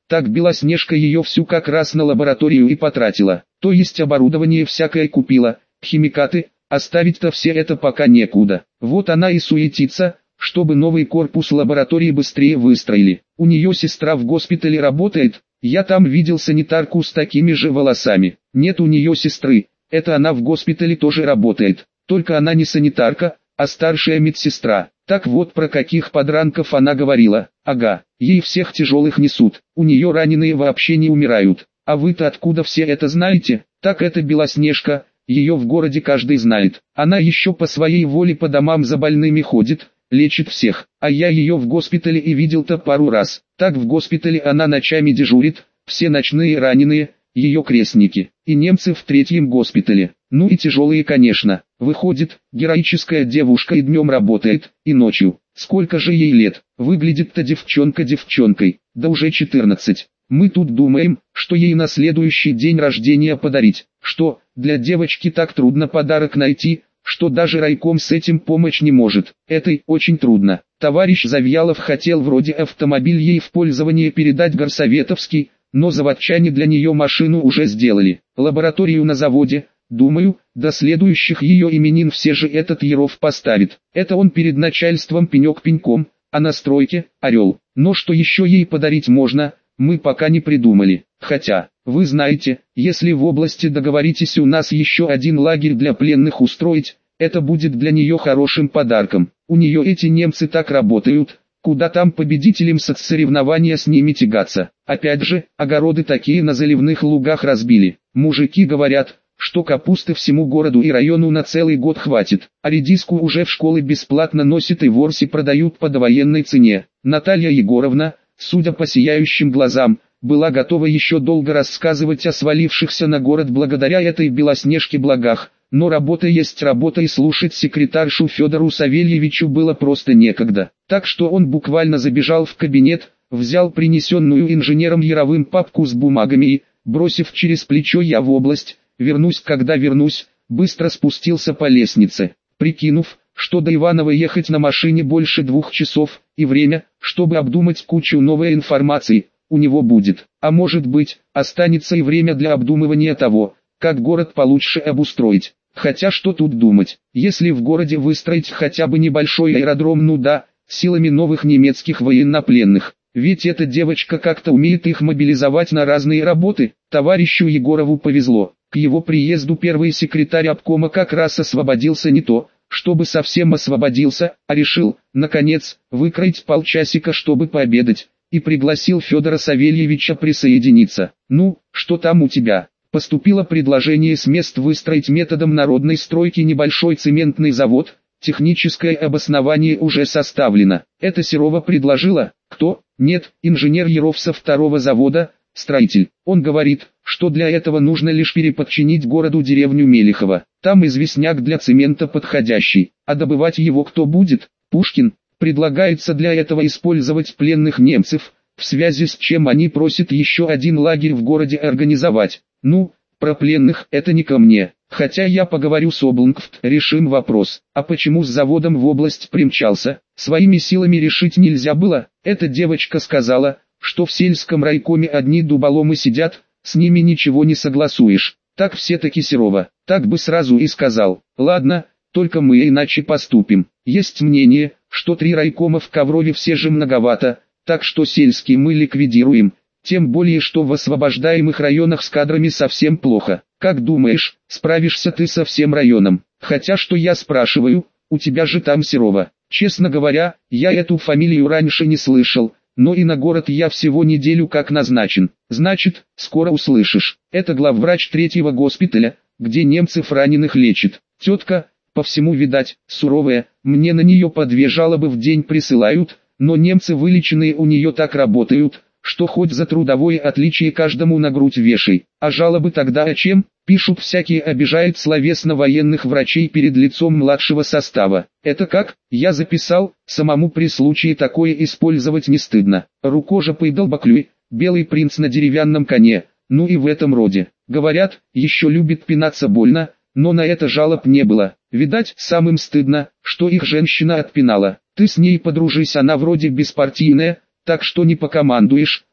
Так Белоснежка ее всю как раз на лабораторию и потратила. То есть оборудование всякое купила, химикаты, оставить-то все это пока некуда. Вот она и суетится, чтобы новый корпус лаборатории быстрее выстроили. У нее сестра в госпитале работает, я там видел санитарку с такими же волосами. Нет у нее сестры, это она в госпитале тоже работает. Только она не санитарка, а старшая медсестра. Так вот про каких подранков она говорила. Ага, ей всех тяжелых несут, у нее раненые вообще не умирают. А вы-то откуда все это знаете? Так это Белоснежка, ее в городе каждый знает. Она еще по своей воле по домам за больными ходит, лечит всех. А я ее в госпитале и видел-то пару раз. Так в госпитале она ночами дежурит, все ночные раненые, ее крестники. И немцы в третьем госпитале. Ну и тяжелые, конечно. Выходит, героическая девушка и днем работает, и ночью. Сколько же ей лет? Выглядит-то девчонка девчонкой, да уже четырнадцать. Мы тут думаем, что ей на следующий день рождения подарить. Что, для девочки так трудно подарок найти, что даже райком с этим помочь не может. Этой очень трудно. Товарищ Завьялов хотел вроде автомобиль ей в пользование передать горсоветовский, но заводчане для нее машину уже сделали. Лабораторию на заводе, думаю, до следующих ее именин все же этот Яров поставит. Это он перед начальством пенек пеньком, а на стройке – орел. Но что еще ей подарить можно, мы пока не придумали. Хотя, вы знаете, если в области договоритесь у нас еще один лагерь для пленных устроить, это будет для нее хорошим подарком. У нее эти немцы так работают, куда там победителям соцсоревнования с ними тягаться. Опять же, огороды такие на заливных лугах разбили. Мужики говорят, что капусты всему городу и району на целый год хватит, а редиску уже в школы бесплатно носят и в Орсе продают по довоенной цене. Наталья Егоровна, судя по сияющим глазам, была готова еще долго рассказывать о свалившихся на город благодаря этой Белоснежке благах, но работа есть работа и слушать секретаршу Федору Савельевичу было просто некогда. Так что он буквально забежал в кабинет, взял принесенную инженером Яровым папку с бумагами и, бросив через плечо «я в область, вернусь когда вернусь», быстро спустился по лестнице, прикинув, что до Иваново ехать на машине больше двух часов, и время, чтобы обдумать кучу новой информации, у него будет. А может быть, останется и время для обдумывания того, как город получше обустроить. Хотя что тут думать, если в городе выстроить хотя бы небольшой аэродром, ну да, силами новых немецких военнопленных. Ведь эта девочка как-то умеет их мобилизовать на разные работы. Товарищу Егорову повезло. К его приезду первый секретарь обкома как раз освободился, не то, чтобы совсем освободился, а решил, наконец, выкроить полчасика, чтобы пообедать, и пригласил Федора Савельевича присоединиться. «Ну, что там у тебя?» Поступило предложение с мест выстроить методом народной стройки небольшой цементный завод, техническое обоснование уже составлено. Это Серова предложила. Кто? Нет, инженер Яров со второго завода, строитель. Он говорит, что для этого нужно лишь переподчинить городу деревню Мелихово. Там известняк для цемента подходящий. А добывать его кто будет? Пушкин. Предлагается для этого использовать пленных немцев, в связи с чем они просят еще один лагерь в городе организовать. Ну, про пленных это не ко мне, хотя я поговорю с Облнкфт, решим вопрос. А почему с заводом в область примчался? Своими силами решить нельзя было. Эта девочка сказала, что в сельском райкоме одни дуболомы сидят, с ними ничего не согласуешь. Так все-таки Серова, так бы сразу и сказал. Ладно, только мы иначе поступим. Есть мнение, что три райкома в Коврове все же многовато, так что сельский мы ликвидируем. Тем более, что в освобождаемых районах с кадрами совсем плохо. Как думаешь, справишься ты со всем районом? Хотя что я спрашиваю, у тебя же там Серова. Честно говоря, я эту фамилию раньше не слышал, но и на город я всего неделю как назначен. Значит, скоро услышишь. Это главврач третьего госпиталя, где немцев раненых лечит. Тетка, по всему видать, суровая, мне на нее по две жалобы в день присылают, но немцы вылеченные у нее так работают, что хоть за трудовое отличие каждому на грудь вешай. А жалобы тогда о чем? Пишут всякие, обижают словесно военных врачей перед лицом младшего состава. Это как? Я записал, самому при случае такое использовать не стыдно. Рукожопый долбоклюй, белый принц на деревянном коне, ну и в этом роде. Говорят, еще любит пинаться больно, но на это жалоб не было. Видать, самым стыдно, что их женщина отпинала. Ты с ней подружись, она вроде беспартийная, так что не покомандуешь,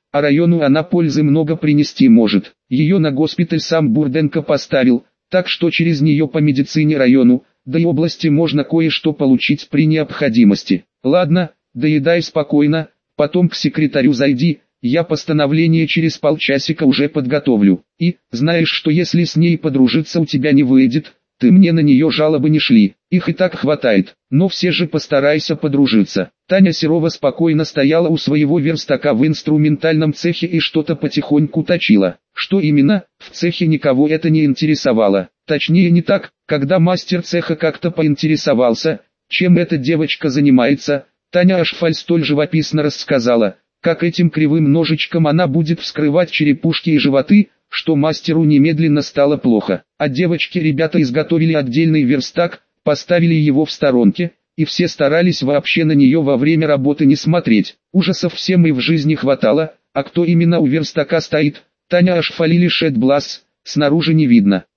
а району она пользы много принести может. Ее на госпиталь сам Бурденко поставил, так что через нее по медицине району, да и области можно кое-что получить при необходимости. Ладно, доедай спокойно, потом к секретарю зайди, я постановление через полчасика уже подготовлю. И, знаешь, что если с ней подружиться у тебя не выйдет, ты мне на нее жалобы не шли, их и так хватает, но все же постарайся подружиться. Таня Серова спокойно стояла у своего верстака в инструментальном цехе и что-то потихоньку точила. Что именно, в цехе никого это не интересовало. Точнее не так, когда мастер цеха как-то поинтересовался, чем эта девочка занимается, Таня Ашфаль столь живописно рассказала, как этим кривым ножичком она будет вскрывать черепушки и животы, что мастеру немедленно стало плохо. А девочки ребята изготовили отдельный верстак, поставили его в сторонке, и все старались вообще на нее во время работы не смотреть. Ужасов всем и в жизни хватало, а кто именно у верстака стоит, Таня Ашфаль или Шет Блас, снаружи не видно.